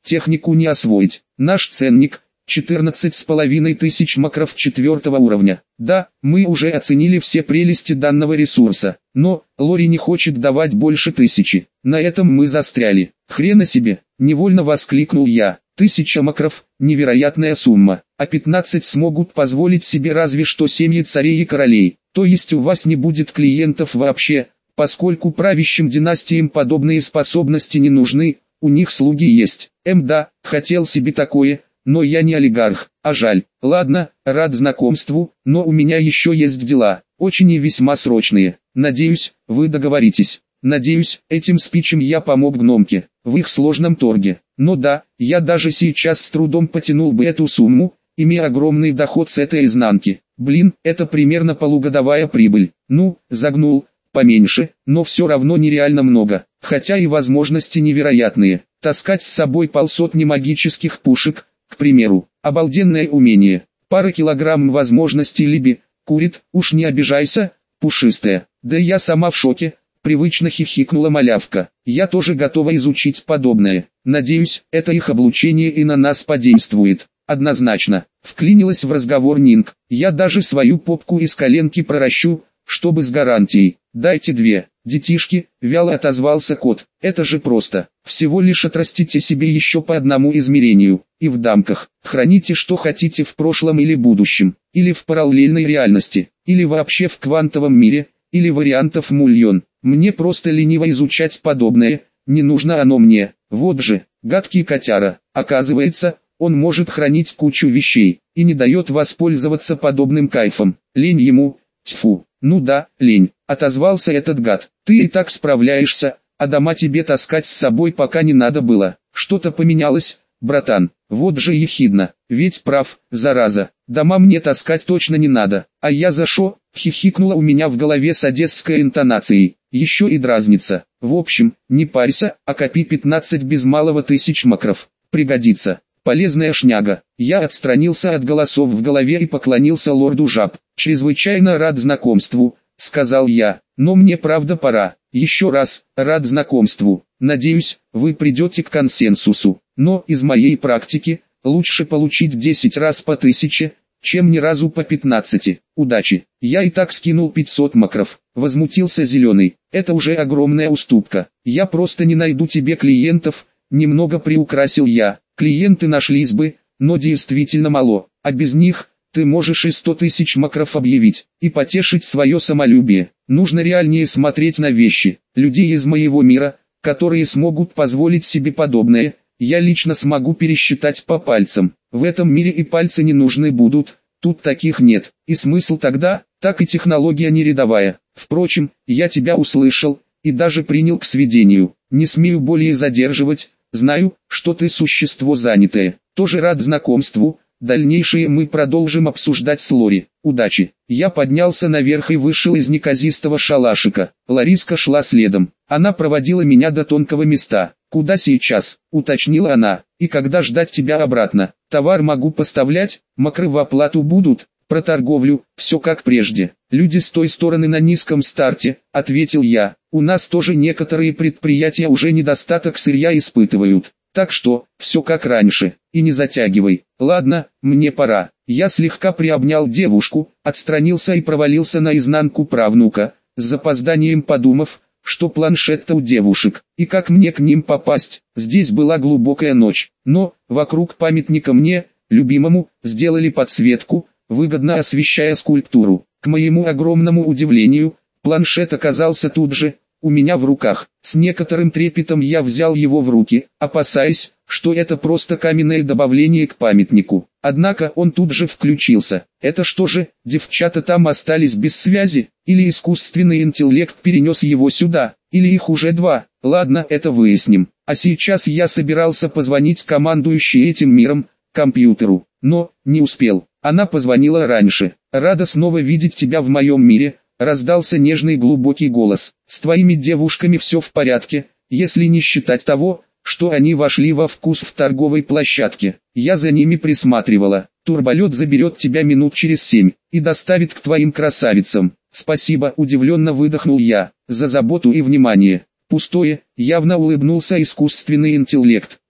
технику не освоить. Наш ценник – четырнадцать с половиной тысяч макров четвертого уровня. Да, мы уже оценили все прелести данного ресурса, но Лори не хочет давать больше тысячи. На этом мы застряли. Хрена себе, невольно воскликнул я. Тысяча макров – невероятная сумма, а пятнадцать смогут позволить себе разве что семьи царей и королей. То есть у вас не будет клиентов вообще, поскольку правящим династиям подобные способности не нужны, у них слуги есть. Эм да, хотел себе такое, но я не олигарх, а жаль. Ладно, рад знакомству, но у меня еще есть дела, очень и весьма срочные. Надеюсь, вы договоритесь. Надеюсь, этим спичем я помог гномке в их сложном торге. Но да, я даже сейчас с трудом потянул бы эту сумму, имея огромный доход с этой изнанки. Блин, это примерно полугодовая прибыль. Ну, загнул, поменьше, но все равно нереально много. Хотя и возможности невероятные. Таскать с собой полсотни магических пушек, к примеру, обалденное умение. Пара килограмм возможностей Либи, курит, уж не обижайся, пушистая. Да я сама в шоке. Привычно хихикнула малявка. Я тоже готова изучить подобное. Надеюсь, это их облучение и на нас подействует. Однозначно. Вклинилась в разговор Нинг. Я даже свою попку из коленки проращу, чтобы с гарантией. Дайте две. Детишки, вяло отозвался кот. Это же просто. Всего лишь отрастите себе еще по одному измерению. И в дамках. Храните что хотите в прошлом или будущем. Или в параллельной реальности. Или вообще в квантовом мире. Или вариантов мульон. Мне просто лениво изучать подобное, не нужно оно мне. Вот же, гадкий котяра. Оказывается, он может хранить кучу вещей, и не дает воспользоваться подобным кайфом. Лень ему, тьфу, ну да, лень, отозвался этот гад. Ты и так справляешься, а дома тебе таскать с собой пока не надо было. Что-то поменялось, братан, вот же ехидно, ведь прав, зараза. Дома мне таскать точно не надо, а я за шо? Хихикнула у меня в голове с одесской интонацией. Еще и дразнится. В общем, не парься, а копи пятнадцать без малого тысяч макров. Пригодится. Полезная шняга. Я отстранился от голосов в голове и поклонился лорду жаб. Чрезвычайно рад знакомству, сказал я. Но мне правда пора. Еще раз, рад знакомству. Надеюсь, вы придете к консенсусу. Но из моей практики, лучше получить десять раз по тысяче, чем ни разу по пятнадцати. Удачи. Я и так скинул пятьсот макров. Возмутился Зеленый. Это уже огромная уступка. Я просто не найду тебе клиентов. Немного приукрасил я. Клиенты нашлись бы, но действительно мало. А без них, ты можешь и сто тысяч макров объявить. И потешить свое самолюбие. Нужно реальнее смотреть на вещи. Людей из моего мира, которые смогут позволить себе подобное, я лично смогу пересчитать по пальцам. В этом мире и пальцы не нужны будут, тут таких нет. И смысл тогда, так и технология не рядовая. Впрочем, я тебя услышал, и даже принял к сведению. Не смею более задерживать, знаю, что ты существо занятое. Тоже рад знакомству, дальнейшее мы продолжим обсуждать с Лори. Удачи. Я поднялся наверх и вышел из неказистого шалашика. Лариска шла следом. Она проводила меня до тонкого места. «Куда сейчас?» — уточнила она. «И когда ждать тебя обратно? Товар могу поставлять, макры в оплату будут, про торговлю, все как прежде». «Люди с той стороны на низком старте», — ответил я. «У нас тоже некоторые предприятия уже недостаток сырья испытывают. Так что, все как раньше, и не затягивай. Ладно, мне пора». Я слегка приобнял девушку, отстранился и провалился наизнанку правнука, с запозданием подумав, что планшет-то у девушек, и как мне к ним попасть. Здесь была глубокая ночь, но, вокруг памятника мне, любимому, сделали подсветку, выгодно освещая скульптуру. К моему огромному удивлению, планшет оказался тут же, у меня в руках. С некоторым трепетом я взял его в руки, опасаясь, что это просто каменное добавление к памятнику. Однако он тут же включился. Это что же, девчата там остались без связи, или искусственный интеллект перенес его сюда, или их уже два? Ладно, это выясним. А сейчас я собирался позвонить командующей этим миром, компьютеру, но не успел. Она позвонила раньше. «Рада снова видеть тебя в моем мире», — раздался нежный глубокий голос. «С твоими девушками все в порядке, если не считать того, что они вошли во вкус в торговой площадке. Я за ними присматривала. Турболет заберет тебя минут через семь и доставит к твоим красавицам». «Спасибо», — удивленно выдохнул я, — «за заботу и внимание». Пустое, явно улыбнулся искусственный интеллект.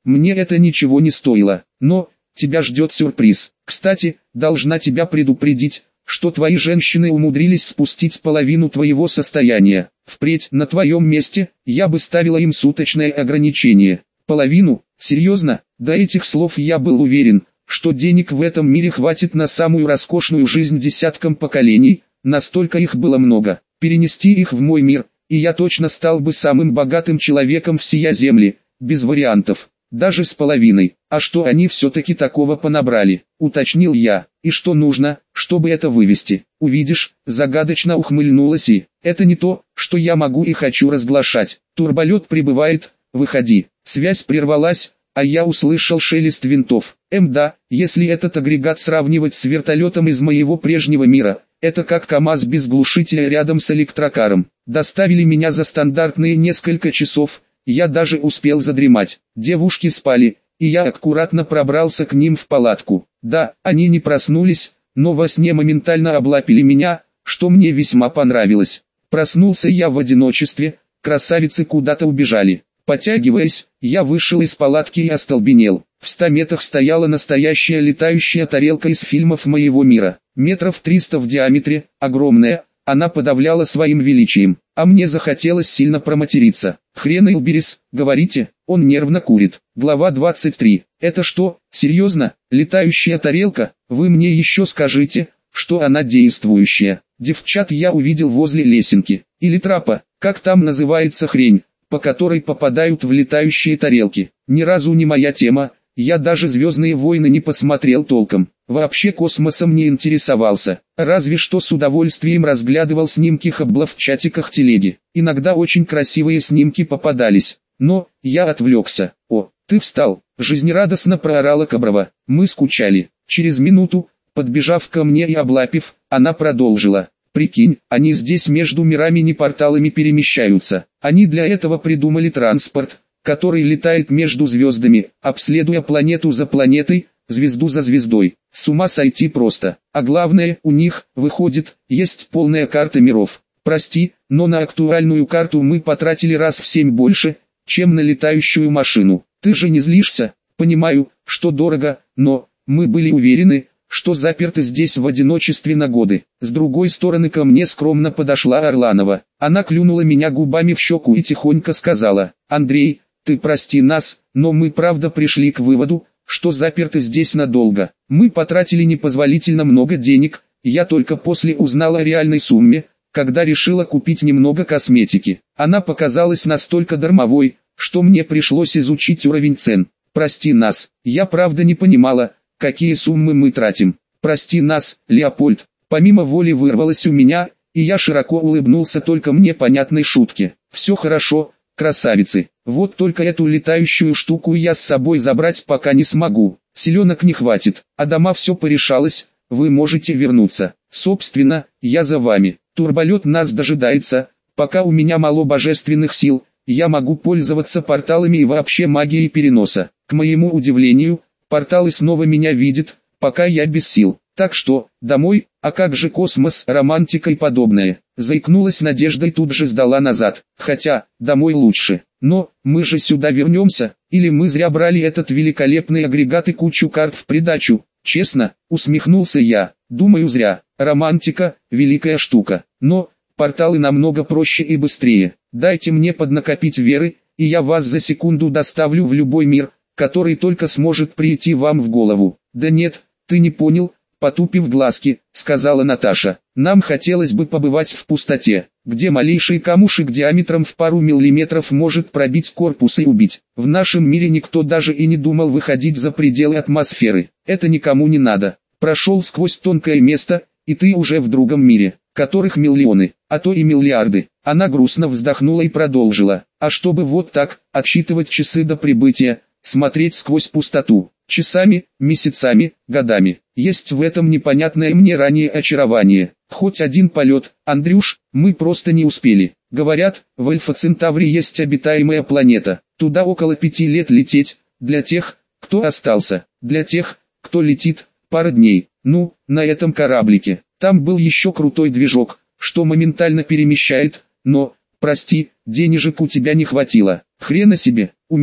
мне это ничего не стоило. Но, тебя ждет сюрприз. Кстати, должна тебя предупредить, что твои женщины умудрились спустить половину твоего состояния. Впредь, на твоем месте, я бы ставила им суточное ограничение. Половину? Серьезно? До этих слов я был уверен, что денег в этом мире хватит на самую роскошную жизнь десяткам поколений, настолько их было много. Перенести их в мой мир, и я точно стал бы самым богатым человеком всея земли, без вариантов, даже с половиной. А что они все-таки такого понабрали, уточнил я, и что нужно, чтобы это вывести? Увидишь, загадочно ухмыльнулась и, это не то, что я могу и хочу разглашать. Турболет прибывает, выходи. Связь прервалась, а я услышал шелест винтов. Эм да, если этот агрегат сравнивать с вертолетом из моего прежнего мира, это как КАМАЗ без глушителя рядом с электрокаром. Доставили меня за стандартные несколько часов, я даже успел задремать. Девушки спали, и я аккуратно пробрался к ним в палатку. Да, они не проснулись, но во сне моментально облапили меня, что мне весьма понравилось. Проснулся я в одиночестве, красавицы куда-то убежали. Потягиваясь, я вышел из палатки и остолбенел. В ста метрах стояла настоящая летающая тарелка из фильмов моего мира. Метров триста в диаметре, огромная, она подавляла своим величием. А мне захотелось сильно проматериться. Хрен Илберис, говорите, он нервно курит. Глава двадцать три. Это что, серьезно, летающая тарелка? Вы мне еще скажите, что она действующая. Девчат я увидел возле лесенки, или трапа, как там называется хрень, по которой попадают в летающие тарелки. Ни разу не моя тема, я даже «Звездные войны» не посмотрел толком. Вообще космосом не интересовался, разве что с удовольствием разглядывал снимки Хаббла в чатиках телеги. Иногда очень красивые снимки попадались, но я отвлекся. «О, ты встал!» – жизнерадостно проорала Каброва. Мы скучали. Через минуту, подбежав ко мне и облапив, она продолжила. Прикинь, они здесь между мирами не порталами перемещаются. Они для этого придумали транспорт, который летает между звездами, обследуя планету за планетой, звезду за звездой. С ума сойти просто. А главное, у них, выходит, есть полная карта миров. Прости, но на актуальную карту мы потратили раз в семь больше, чем на летающую машину. Ты же не злишься? Понимаю, что дорого, но мы были уверены, что заперты здесь в одиночестве на годы. С другой стороны ко мне скромно подошла Орланова. Она клюнула меня губами в щеку и тихонько сказала: «Андрей, ты прости нас, но мы правда пришли к выводу, что заперты здесь надолго. Мы потратили непозволительно много денег, я только после узнала о реальной сумме, когда решила купить немного косметики. Она показалась настолько дармовой, что мне пришлось изучить уровень цен. Прости нас, я правда не понимала, какие суммы мы тратим. Прости нас, Леопольд». Помимо воли вырвалось у меня, и я широко улыбнулся только мне понятной шутке. «Все хорошо, красавицы, вот только эту летающую штуку я с собой забрать пока не смогу. Селенок не хватит, а дома все порешалось, вы можете вернуться. Собственно, я за вами. Турболет нас дожидается, пока у меня мало божественных сил, я могу пользоваться порталами и вообще магией переноса. К моему удивлению, порталы снова меня видят, пока я без сил. Так что, домой, а как же космос, романтика и подобное?» Заикнулась Надежда и тут же сдала назад. «Хотя, домой лучше. Но, мы же сюда вернемся, или мы зря брали этот великолепный агрегат и кучу карт в придачу?» «Честно», усмехнулся я, «думаю зря. Романтика – великая штука. Но, порталы намного проще и быстрее. Дайте мне поднакопить веры, и я вас за секунду доставлю в любой мир, который только сможет прийти вам в голову». «Да нет, ты не понял», потупив глазки, сказала Наташа. «Нам хотелось бы побывать в пустоте, где малейший камушек диаметром в пару миллиметров может пробить корпус и убить. В нашем мире никто даже и не думал выходить за пределы атмосферы. Это никому не надо. Прошел сквозь тонкое место, и ты уже в другом мире, которых миллионы, а то и миллиарды». Она грустно вздохнула и продолжила. «А чтобы вот так, отсчитывать часы до прибытия, смотреть сквозь пустоту, часами, месяцами, годами. Есть в этом непонятное мне ранее очарование. Хоть один полет, Андрюш, мы просто не успели. Говорят, в Альфа-Центавре есть обитаемая планета. Туда около пяти лет лететь, для тех, кто остался. Для тех, кто летит, пара дней. Ну, на этом кораблике. Там был еще крутой движок, что моментально перемещает, но, прости, денежек у тебя не хватило». «Хрена себе, у меня,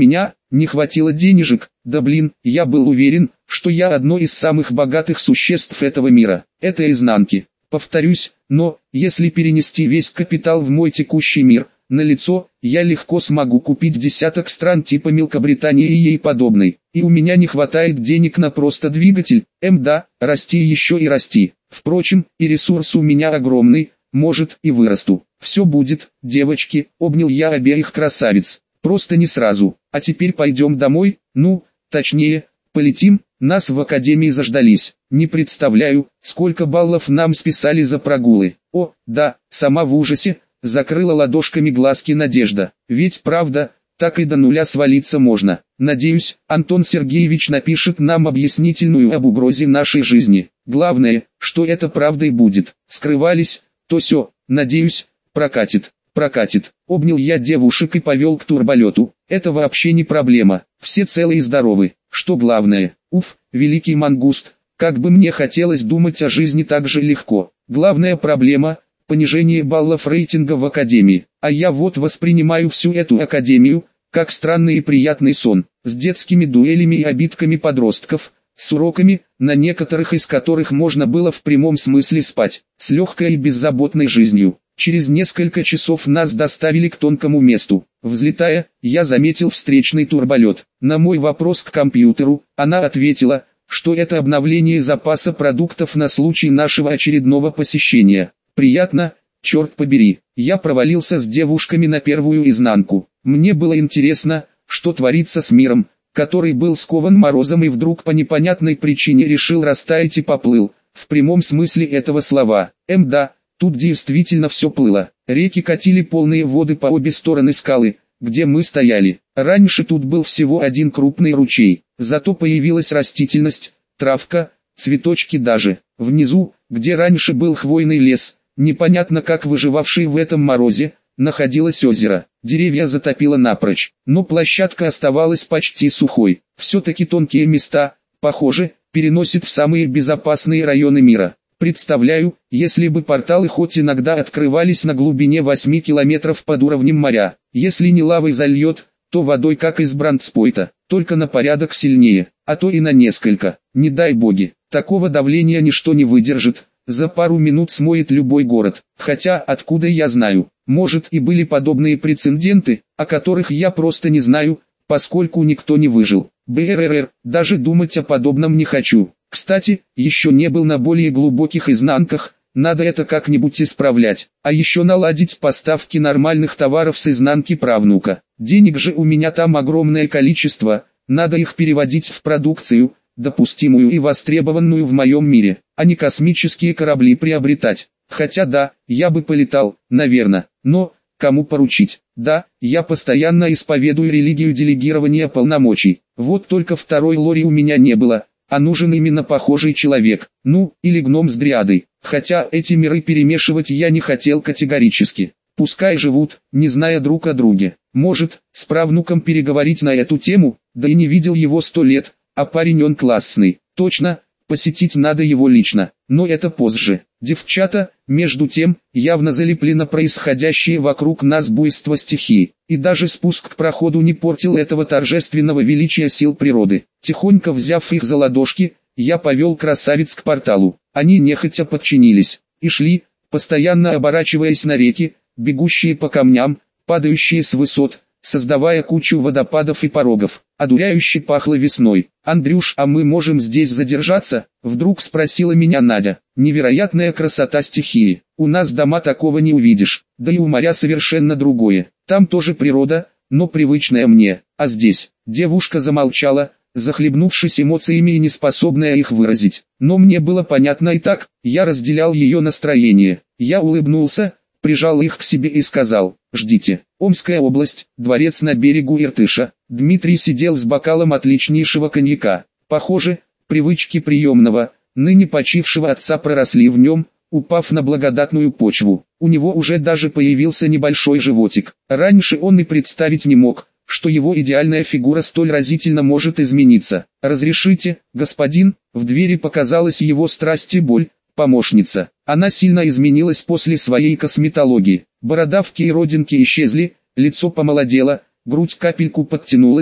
Не хватило денежек, да блин, я был уверен, что я одно из самых богатых существ этого мира. Это изнанки. Повторюсь, но, если перенести весь капитал в мой текущий мир, на лицо, я легко смогу купить десяток стран типа Мелкобритании и ей подобной. И у меня не хватает денег на просто двигатель, эм да, расти еще и расти. Впрочем, и ресурс у меня огромный, может и вырасту. Все будет, девочки, обнял я обеих красавиц. Просто не сразу. А теперь пойдем домой, ну, точнее, полетим, нас в академии заждались. Не представляю, сколько баллов нам списали за прогулы. О, да, сама в ужасе, закрыла ладошками глазки Надежда. Ведь правда, так и до нуля свалиться можно. Надеюсь, Антон Сергеевич напишет нам объяснительную об угрозе нашей жизни. Главное, что это правдой будет. Скрывались, то сё, надеюсь, прокатит. Прокатит. Обнял я девушек и повел к турболету. Это вообще не проблема. Все целы и здоровы. Что главное, уф, великий мангуст, как бы мне хотелось думать о жизни так же легко. Главная проблема – понижение баллов рейтинга в академии. А я вот воспринимаю всю эту академию, как странный и приятный сон, с детскими дуэлями и обидками подростков, с уроками, на некоторых из которых можно было в прямом смысле спать, с легкой и беззаботной жизнью. Через несколько часов нас доставили к тонкому месту. Взлетая, я заметил встречный турболет. На мой вопрос к компьютеру, она ответила, что это обновление запаса продуктов на случай нашего очередного посещения. Приятно, черт побери. Я провалился с девушками на первую изнанку. Мне было интересно, что творится с миром, который был скован морозом и вдруг по непонятной причине решил растаять и поплыл. В прямом смысле этого слова. Эм да. Тут действительно все плыло. Реки катили полные воды по обе стороны скалы, где мы стояли. Раньше тут был всего один крупный ручей, зато появилась растительность, травка, цветочки даже. Внизу, где раньше был хвойный лес, непонятно как выживавший в этом морозе, находилось озеро. Деревья затопило напрочь, но площадка оставалась почти сухой. Все-таки тонкие места, похоже, переносят в самые безопасные районы мира. Представляю, если бы порталы хоть иногда открывались на глубине восьми километров под уровнем моря. Если не лавой зальет, то водой как из брандспойта, только на порядок сильнее, а то и на несколько. Не дай боги, такого давления ничто не выдержит, за пару минут смоет любой город. Хотя, откуда я знаю, может и были подобные прецеденты, о которых я просто не знаю, поскольку никто не выжил. БРРР, даже думать о подобном не хочу. Кстати, еще не был на более глубоких изнанках, надо это как-нибудь исправлять, а еще наладить поставки нормальных товаров с изнанки правнука. Денег же у меня там огромное количество, надо их переводить в продукцию, допустимую и востребованную в моем мире, а не космические корабли приобретать. Хотя да, я бы полетал, наверное, но кому поручить? Да, я постоянно исповедую религию делегирования полномочий, вот только второй лори у меня не было. А нужен именно похожий человек, ну, или гном с дриадой, хотя эти миры перемешивать я не хотел категорически. Пускай живут, не зная друг о друге. Может, с правнуком переговорить на эту тему, да и не видел его сто лет, а парень он классный. Точно, посетить надо его лично, но это позже. Девчата, между тем, явно залипли на происходящее вокруг нас буйство стихии, и даже спуск к проходу не портил этого торжественного величия сил природы. Тихонько взяв их за ладошки, я повел красавиц к порталу. Они нехотя подчинились, и шли, постоянно оборачиваясь на реки, бегущие по камням, падающие с высот, создавая кучу водопадов и порогов. Одуряюще пахло весной. «Андрюш, а мы можем здесь задержаться?» — вдруг спросила меня Надя. «Невероятная красота стихии. У нас дома такого не увидишь. Да и у моря совершенно другое. Там тоже природа, но привычная мне. А здесь...» Девушка замолчала, захлебнувшись эмоциями и неспособная их выразить. Но мне было понятно и так, я разделял ее настроение. Я улыбнулся, прижал их к себе и сказал: «Ждите». Омская область, дворец на берегу Иртыша. Дмитрий сидел с бокалом отличнейшего коньяка. Похоже, привычки приемного, ныне почившего отца проросли в нем, упав на благодатную почву. У него уже даже появился небольшой животик. Раньше он и представить не мог, что его идеальная фигура столь разительно может измениться. «Разрешите, господин?» В двери показалась его страсть и боль, помощница. Она сильно изменилась после своей косметологии. Бородавки и родинки исчезли, лицо помолодело, грудь капельку подтянулась,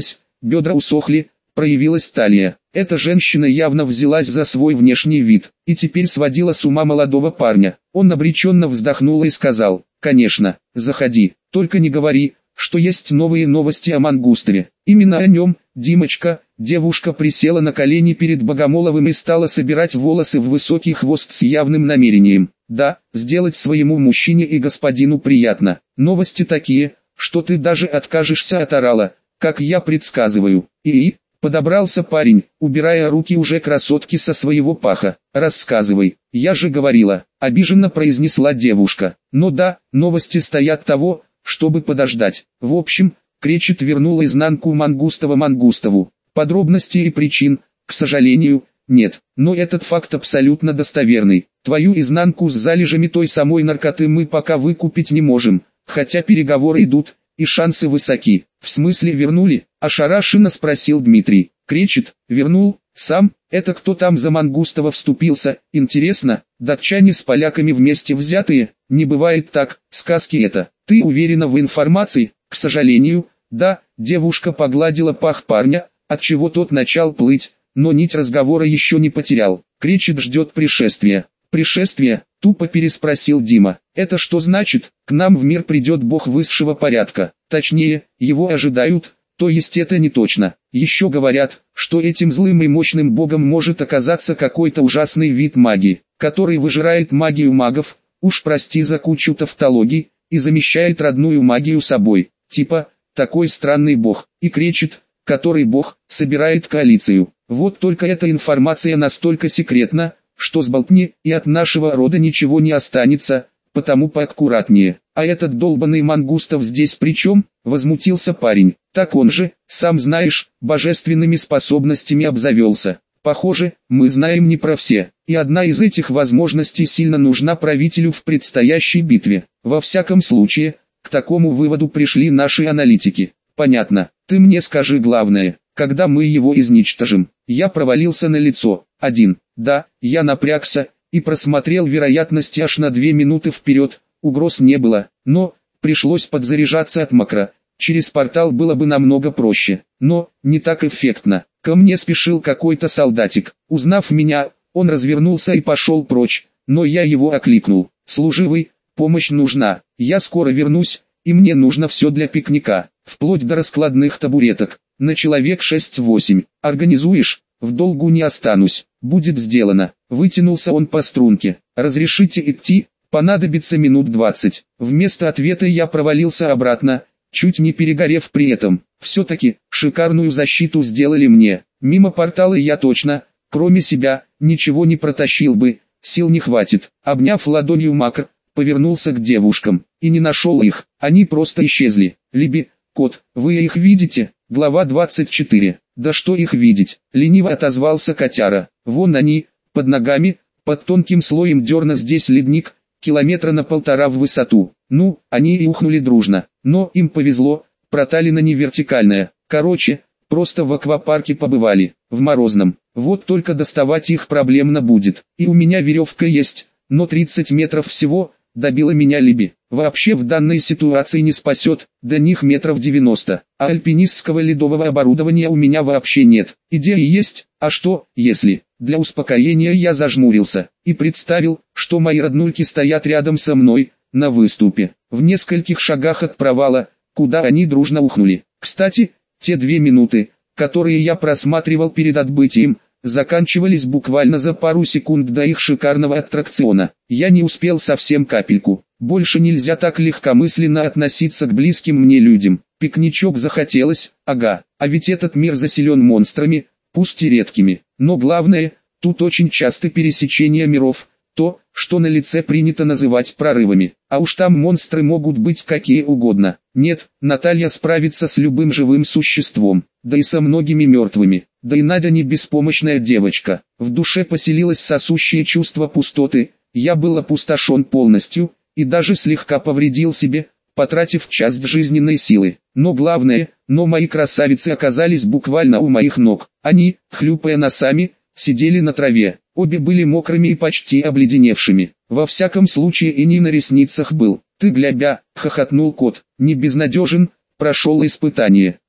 бедра усохли, проявилась талия. Эта женщина явно взялась за свой внешний вид, и теперь сводила с ума молодого парня. Он обреченно вздохнул и сказал: «Конечно, заходи, только не говори, что есть новые новости о Мангустове». Именно о нем, Димочка. Девушка присела на колени перед Богомоловым и стала собирать волосы в высокий хвост с явным намерением. Да, сделать своему мужчине и господину приятно. Новости такие, что ты даже откажешься от орала, как я предсказываю. И... Подобрался парень, убирая руки уже красотки со своего паха. «Рассказывай, я же говорила», — обиженно произнесла девушка. «Ну да, новости стоят того, чтобы подождать. В общем, Кречет вернул изнанку Мангустова Мангустову. Подробностей и причин, к сожалению, нет, но этот факт абсолютно достоверный. Твою изнанку с залежами той самой наркоты мы пока выкупить не можем, хотя переговоры идут, и шансы высоки». «В смысле вернули?» – ошарашенно спросил Дмитрий. «Кречет, вернул, сам, это кто там за Мангустова вступился, интересно, датчане с поляками вместе взятые, не бывает так, сказки это. Ты уверена в информации?» «К сожалению, да», девушка погладила пах парня, отчего тот начал плыть, но нить разговора еще не потерял. «Кречет ждет пришествия». «Пришествие?» – тупо переспросил Дима. «Это что значит? К нам в мир придет бог высшего порядка. Точнее, его ожидают, то есть это не точно. Еще говорят, что этим злым и мощным богом может оказаться какой-то ужасный вид магии, который выжирает магию магов, уж прости за кучу тавтологий, и замещает родную магию собой. Типа, такой странный бог, и Кречет, который бог, собирает коалицию. Вот только эта информация настолько секретна, что сболтни, и от нашего рода ничего не останется, потому поаккуратнее». «А этот долбанный Мангустов здесь при чем?» – возмутился парень. «Так он же, сам знаешь, божественными способностями обзавелся. Похоже, мы знаем не про все, и одна из этих возможностей сильно нужна правителю в предстоящей битве. Во всяком случае, к такому выводу пришли наши аналитики». «Понятно, ты мне скажи главное, когда мы его изничтожим?» Я провалился на лицо. Один. Да, я напрягся и просмотрел вероятности аж на две минуты вперед. Угроз не было, но пришлось подзаряжаться от макро. Через портал было бы намного проще, но не так эффектно. Ко мне спешил какой-то солдатик. Узнав меня, он развернулся и пошел прочь, но я его окликнул. «Служивый, помощь нужна, я скоро вернусь, и мне нужно все для пикника, вплоть до раскладных табуреток, на человек шесть-восемь. Организуешь? В долгу не останусь». «Будет сделано». Вытянулся он по струнке. «Разрешите идти?» «Понадобится минут двадцать». Вместо ответа я провалился обратно, чуть не перегорев при этом. Все-таки, шикарную защиту сделали мне. Мимо портала я точно, кроме себя, ничего не протащил бы, сил не хватит. Обняв ладонью макр, повернулся к девушкам, и не нашел их, они просто исчезли. «Либи, кот, вы их видите?» Глава двадцать четыре. «Да что их видеть?» — лениво отозвался котяра. «Вон они, под ногами, под тонким слоем дерна здесь ледник, километра на полтора в высоту. Ну, они и ухнули дружно, но им повезло, проталина не вертикальная. Короче, просто в аквапарке побывали, в морозном. Вот только доставать их проблемно будет. И у меня веревка есть, но тридцать метров всего», — добила меня Либи. «Вообще в данной ситуации не спасет, до них метров девяносто, а альпинистского ледового оборудования у меня вообще нет. Идеи есть, а что, если?» Для успокоения я зажмурился и представил, что мои роднульки стоят рядом со мной, на выступе, в нескольких шагах от провала, куда они дружно ухнули. Кстати, те две минуты, которые я просматривал перед отбытием, заканчивались буквально за пару секунд до их шикарного аттракциона. Я не успел совсем капельку. Больше нельзя так легкомысленно относиться к близким мне людям. Пикничок захотелось, ага, а ведь этот мир заселен монстрами, пусть и редкими. Но главное, тут очень часто пересечение миров, то, что на лице принято называть прорывами. А уж там монстры могут быть какие угодно. Нет, Наталья справится с любым живым существом, да и со многими мертвыми. Да и Надя не беспомощная девочка. В душе поселилось сосущее чувство пустоты, я был опустошен полностью, и даже слегка повредил себе, потратив часть жизненной силы. Но главное, но мои красавицы оказались буквально у моих ног. Они, хлюпая носами, сидели на траве. Обе были мокрыми и почти обледеневшими. Во всяком случае иней на ресницах был. «Ты глябя», — хохотнул кот, — «не безнадежен, прошел испытание».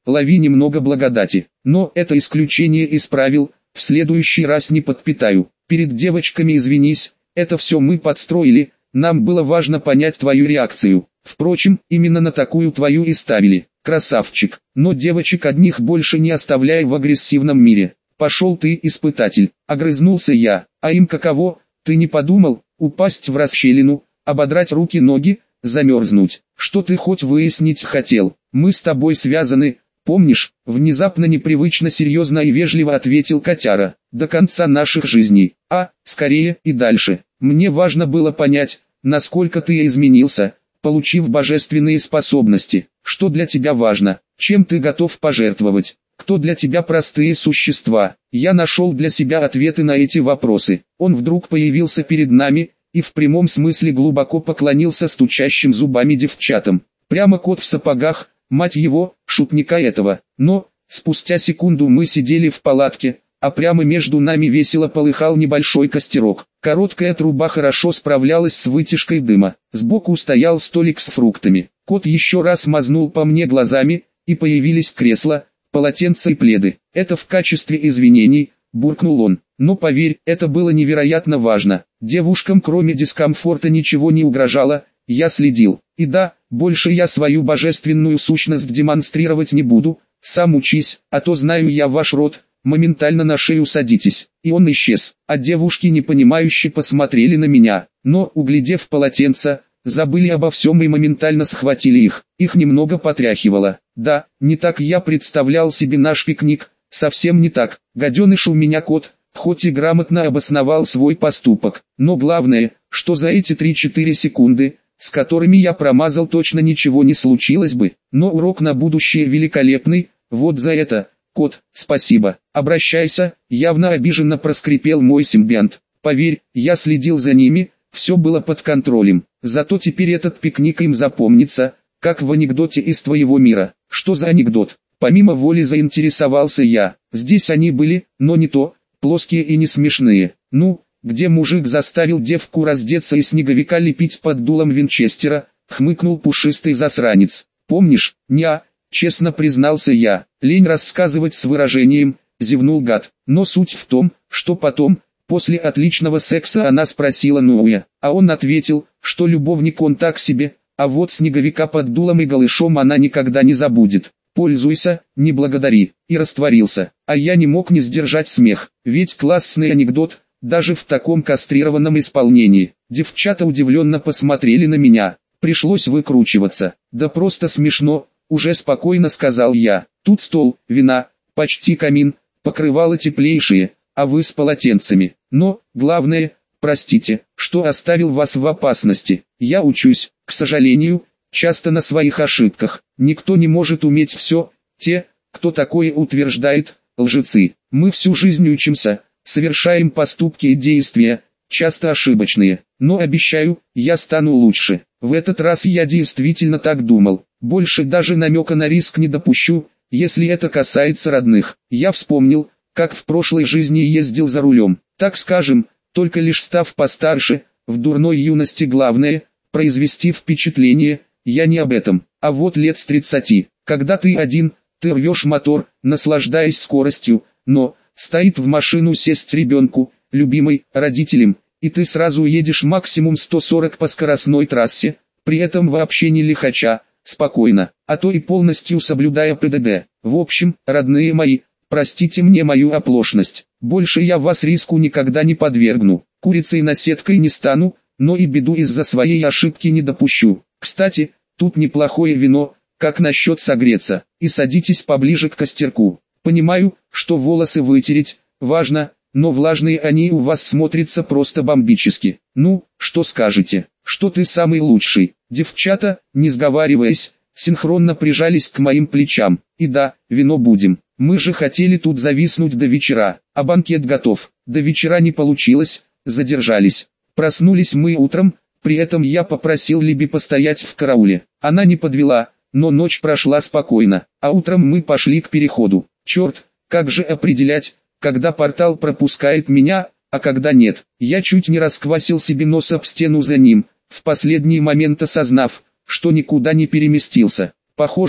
лови немного благодати. Но это исключение исправил, в следующий раз не подпитаю. Перед девочками извинись, это все мы подстроили, нам было важно понять твою реакцию. Впрочем, именно на такую твою и ставили. Красавчик, но девочек одних больше не оставляй в агрессивном мире. Пошел ты, испытатель, огрызнулся я, а им каково, ты не подумал, упасть в расщелину, ободрать руки-ноги, замерзнуть. Что ты хоть выяснить хотел? Мы с тобой связаны, помнишь? Внезапно непривычно серьезно и вежливо ответил котяра. До конца наших жизней, а, скорее и дальше. Мне важно было понять, насколько ты изменился, получив божественные способности. Что для тебя важно? Чем ты готов пожертвовать? Кто для тебя простые существа? Я нашел для себя ответы на эти вопросы. Он вдруг появился перед нами, и в прямом смысле глубоко поклонился стучащим зубами девчатам. Прямо кот в сапогах, мать его, шутника этого. Но, спустя секунду мы сидели в палатке, а прямо между нами весело полыхал небольшой костерок. Короткая труба хорошо справлялась с вытяжкой дыма. Сбоку стоял столик с фруктами. Кот еще раз мазнул по мне глазами, и появились кресла, полотенца и пледы. Это в качестве извинений, буркнул он. Но поверь, это было невероятно важно. Девушкам кроме дискомфорта ничего не угрожало, я следил. И да, больше я свою божественную сущность демонстрировать не буду, сам учись, а то знаю я ваш род, моментально на шею садитесь. И он исчез, а девушки непонимающе посмотрели на меня, но, углядев полотенца, забыли обо всем и моментально схватили их. Их немного потряхивало. Да, не так я представлял себе наш пикник, совсем не так. Гаденыш у меня кот, хоть и грамотно обосновал свой поступок. Но главное, что за эти три-четыре секунды, с которыми я промазал, точно ничего не случилось бы. Но урок на будущее великолепный, вот за это, кот, спасибо. Обращайся, явно обиженно проскрипел мой симбионт. Поверь, я следил за ними, все было под контролем. Зато теперь этот пикник им запомнится, как в анекдоте из твоего мира. Что за анекдот? Помимо воли заинтересовался я. Здесь они были, но не то, плоские и не смешные. Ну, где мужик заставил девку раздеться и снеговика лепить под дулом винчестера, хмыкнул пушистый засранец. Помнишь? Неа, честно признался я. Лень рассказывать с выражением, зевнул гад. Но суть в том, что потом, после отличного секса она спросила Ноуя, а он ответил, что любовник он так себе, а вот снеговика под дулом и голышом она никогда не забудет. Пользуйся, не благодари, и растворился. А я не мог не сдержать смех, ведь классный анекдот, даже в таком кастрированном исполнении. Девчата удивленно посмотрели на меня, пришлось выкручиваться. Да просто смешно, уже спокойно сказал я. Тут стол, вина, почти камин, покрывало теплейшие, а вы с полотенцами. Но, главное, простите, что оставил вас в опасности. Я учусь, к сожалению, часто на своих ошибках. Никто не может уметь все, те, кто такое утверждает, лжецы. Мы всю жизнь учимся, совершаем поступки и действия, часто ошибочные. Но обещаю, я стану лучше. В этот раз я действительно так думал. Больше даже намека на риск не допущу, если это касается родных. Я вспомнил, как в прошлой жизни ездил за рулем. Так скажем, только лишь став постарше, в дурной юности главное – произвести впечатление. Я не об этом, а вот лет с тридцати, когда ты один, ты рвешь мотор, наслаждаясь скоростью, но, стоит в машину сесть ребенку, любимой, родителям, и ты сразу едешь максимум сто сорок по скоростной трассе, при этом вообще не лихача, спокойно, а то и полностью соблюдая ПДД. В общем, родные мои, простите мне мою оплошность, больше я вас риску никогда не подвергну, курицей на сеткой не стану, но и беду из-за своей ошибки не допущу. Кстати, тут неплохое вино, как насчет согреться, и садитесь поближе к костерку. Понимаю, что волосы вытереть, важно, но влажные они у вас смотрятся просто бомбически. Ну, что скажете, что ты самый лучший? Девчата, не сговариваясь, синхронно прижались к моим плечам. И да, вино будем. Мы же хотели тут зависнуть до вечера, а банкет готов. До вечера не получилось, задержались. Проснулись мы утром. При этом я попросил Либи постоять в карауле. Она не подвела, но ночь прошла спокойно, а утром мы пошли к переходу. Черт, как же определять, когда портал пропускает меня, а когда нет? Я чуть не расквасил себе нос об стену за ним, в последний момент осознав, что никуда не переместился. Похоже,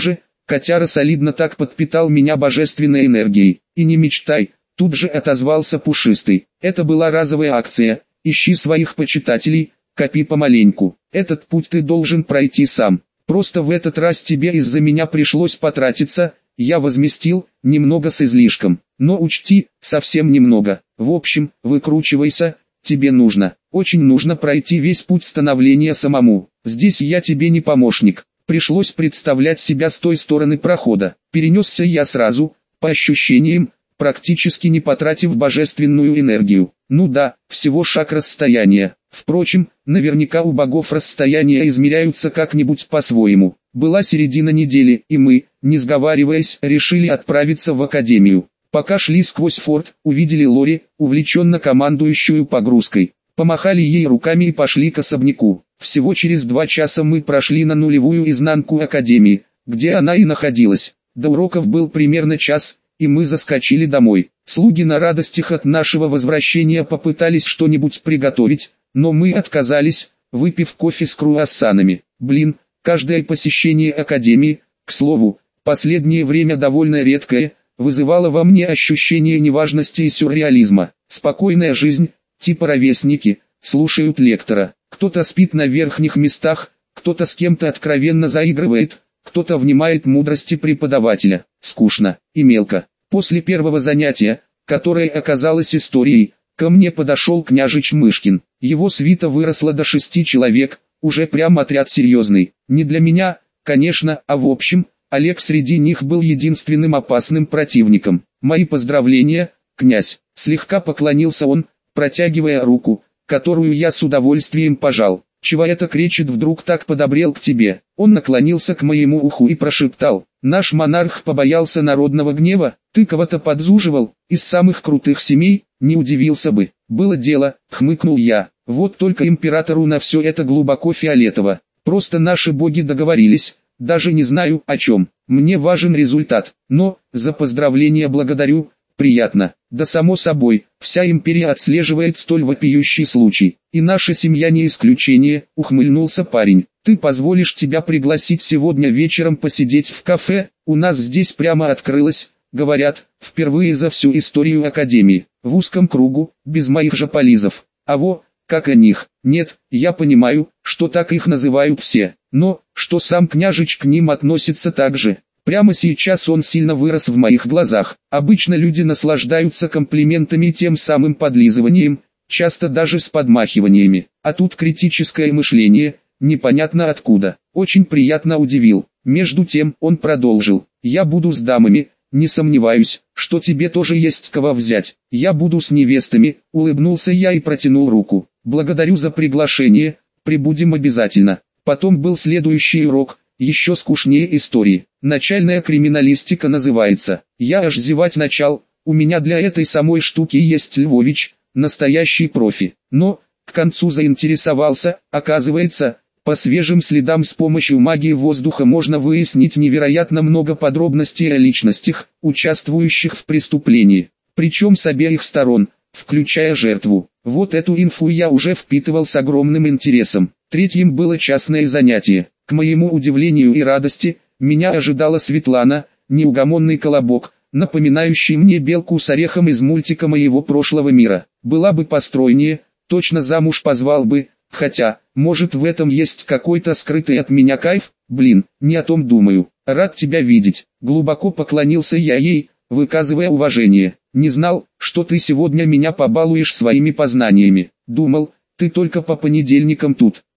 Котяра солидно так подпитал меня божественной энергией. И не мечтай, тут же отозвался Пушистый. Это была разовая акция, ищи своих почитателей, копи помаленьку. Этот путь ты должен пройти сам. Просто в этот раз тебе из-за меня пришлось потратиться, я возместил, немного с излишком. Но учти, совсем немного. В общем, выкручивайся, тебе нужно, очень нужно пройти весь путь становления самому. Здесь я тебе не помощник. Пришлось представлять себя с той стороны прохода. Перенесся я сразу, по ощущениям, практически не потратив божественную энергию. Ну да, всего шаг расстояния. Впрочем, наверняка у богов расстояния измеряются как-нибудь по-своему. Была середина недели, и мы, не сговариваясь, решили отправиться в академию. Пока шли сквозь форт, увидели Лори, увлеченно командующую погрузкой. Помахали ей руками и пошли к особняку. Всего через два часа мы прошли на нулевую изнанку академии, где она и находилась. До уроков был примерно час, и мы заскочили домой. Слуги на радостях от нашего возвращения попытались что-нибудь приготовить, но мы отказались, выпив кофе с круассанами. Блин, каждое посещение академии, к слову, последнее время довольно редкое, вызывало во мне ощущение неважности и сюрреализма. Спокойная жизнь, типа ровесники, слушают лектора. Кто-то спит на верхних местах, кто-то с кем-то откровенно заигрывает, кто-то внимает мудрости преподавателя. Скучно и мелко. После первого занятия, которое оказалось историей, ко мне подошел княжич Мышкин. Его свита выросла до шести человек, уже прям отряд серьезный. Не для меня, конечно, а в общем, Олег среди них был единственным опасным противником. Мои поздравления, князь. Слегка поклонился он, протягивая руку, которую я с удовольствием пожал. Чего это кричит вдруг так подобрел к тебе? Он наклонился к моему уху и прошептал. Наш монарх побоялся народного гнева, ты кого-то подзуживал, из самых крутых семей, не удивился бы. Было дело, хмыкнул я. Вот только императору на все это глубоко фиолетово. Просто наши боги договорились, даже не знаю о чем. Мне важен результат, но, за поздравление благодарю, приятно. Да само собой, вся империя отслеживает столь вопиющий случай. И наша семья не исключение, ухмыльнулся парень. Ты позволишь тебя пригласить сегодня вечером посидеть в кафе? У нас здесь прямо открылось, говорят, впервые за всю историю академии. В узком кругу, без моих же полизов. А во, как о них. Нет, я понимаю, что так их называют все. Но, что сам княжич к ним относится так же. Прямо сейчас он сильно вырос в моих глазах. Обычно люди наслаждаются комплиментами и тем самым подлизыванием, часто даже с подмахиваниями. А тут критическое мышление, непонятно откуда. Очень приятно удивил. Между тем он продолжил. Я буду с дамами, не сомневаюсь, что тебе тоже есть кого взять. Я буду с невестами, улыбнулся я и протянул руку. Благодарю за приглашение, прибудем обязательно. Потом был следующий урок. Еще скучнее истории. Начальная криминалистика называется. Я аж зевать начал, у меня для этой самой штуки есть Львович, настоящий профи. Но, к концу заинтересовался, оказывается, по свежим следам с помощью магии воздуха можно выяснить невероятно много подробностей о личностях, участвующих в преступлении. Причем с обеих сторон, включая жертву. Вот эту инфу я уже впитывал с огромным интересом. Третьим было частное занятие. К моему удивлению и радости, меня ожидала Светлана, неугомонный колобок, напоминающий мне белку с орехом из мультика моего прошлого мира. Была бы постройнее, точно замуж позвал бы, хотя, может в этом есть какой-то скрытый от меня кайф, блин, не о том думаю. Рад тебя видеть, глубоко поклонился я ей, выказывая уважение. Не знал, что ты сегодня меня побалуешь своими познаниями. Думал, ты только по понедельникам тут.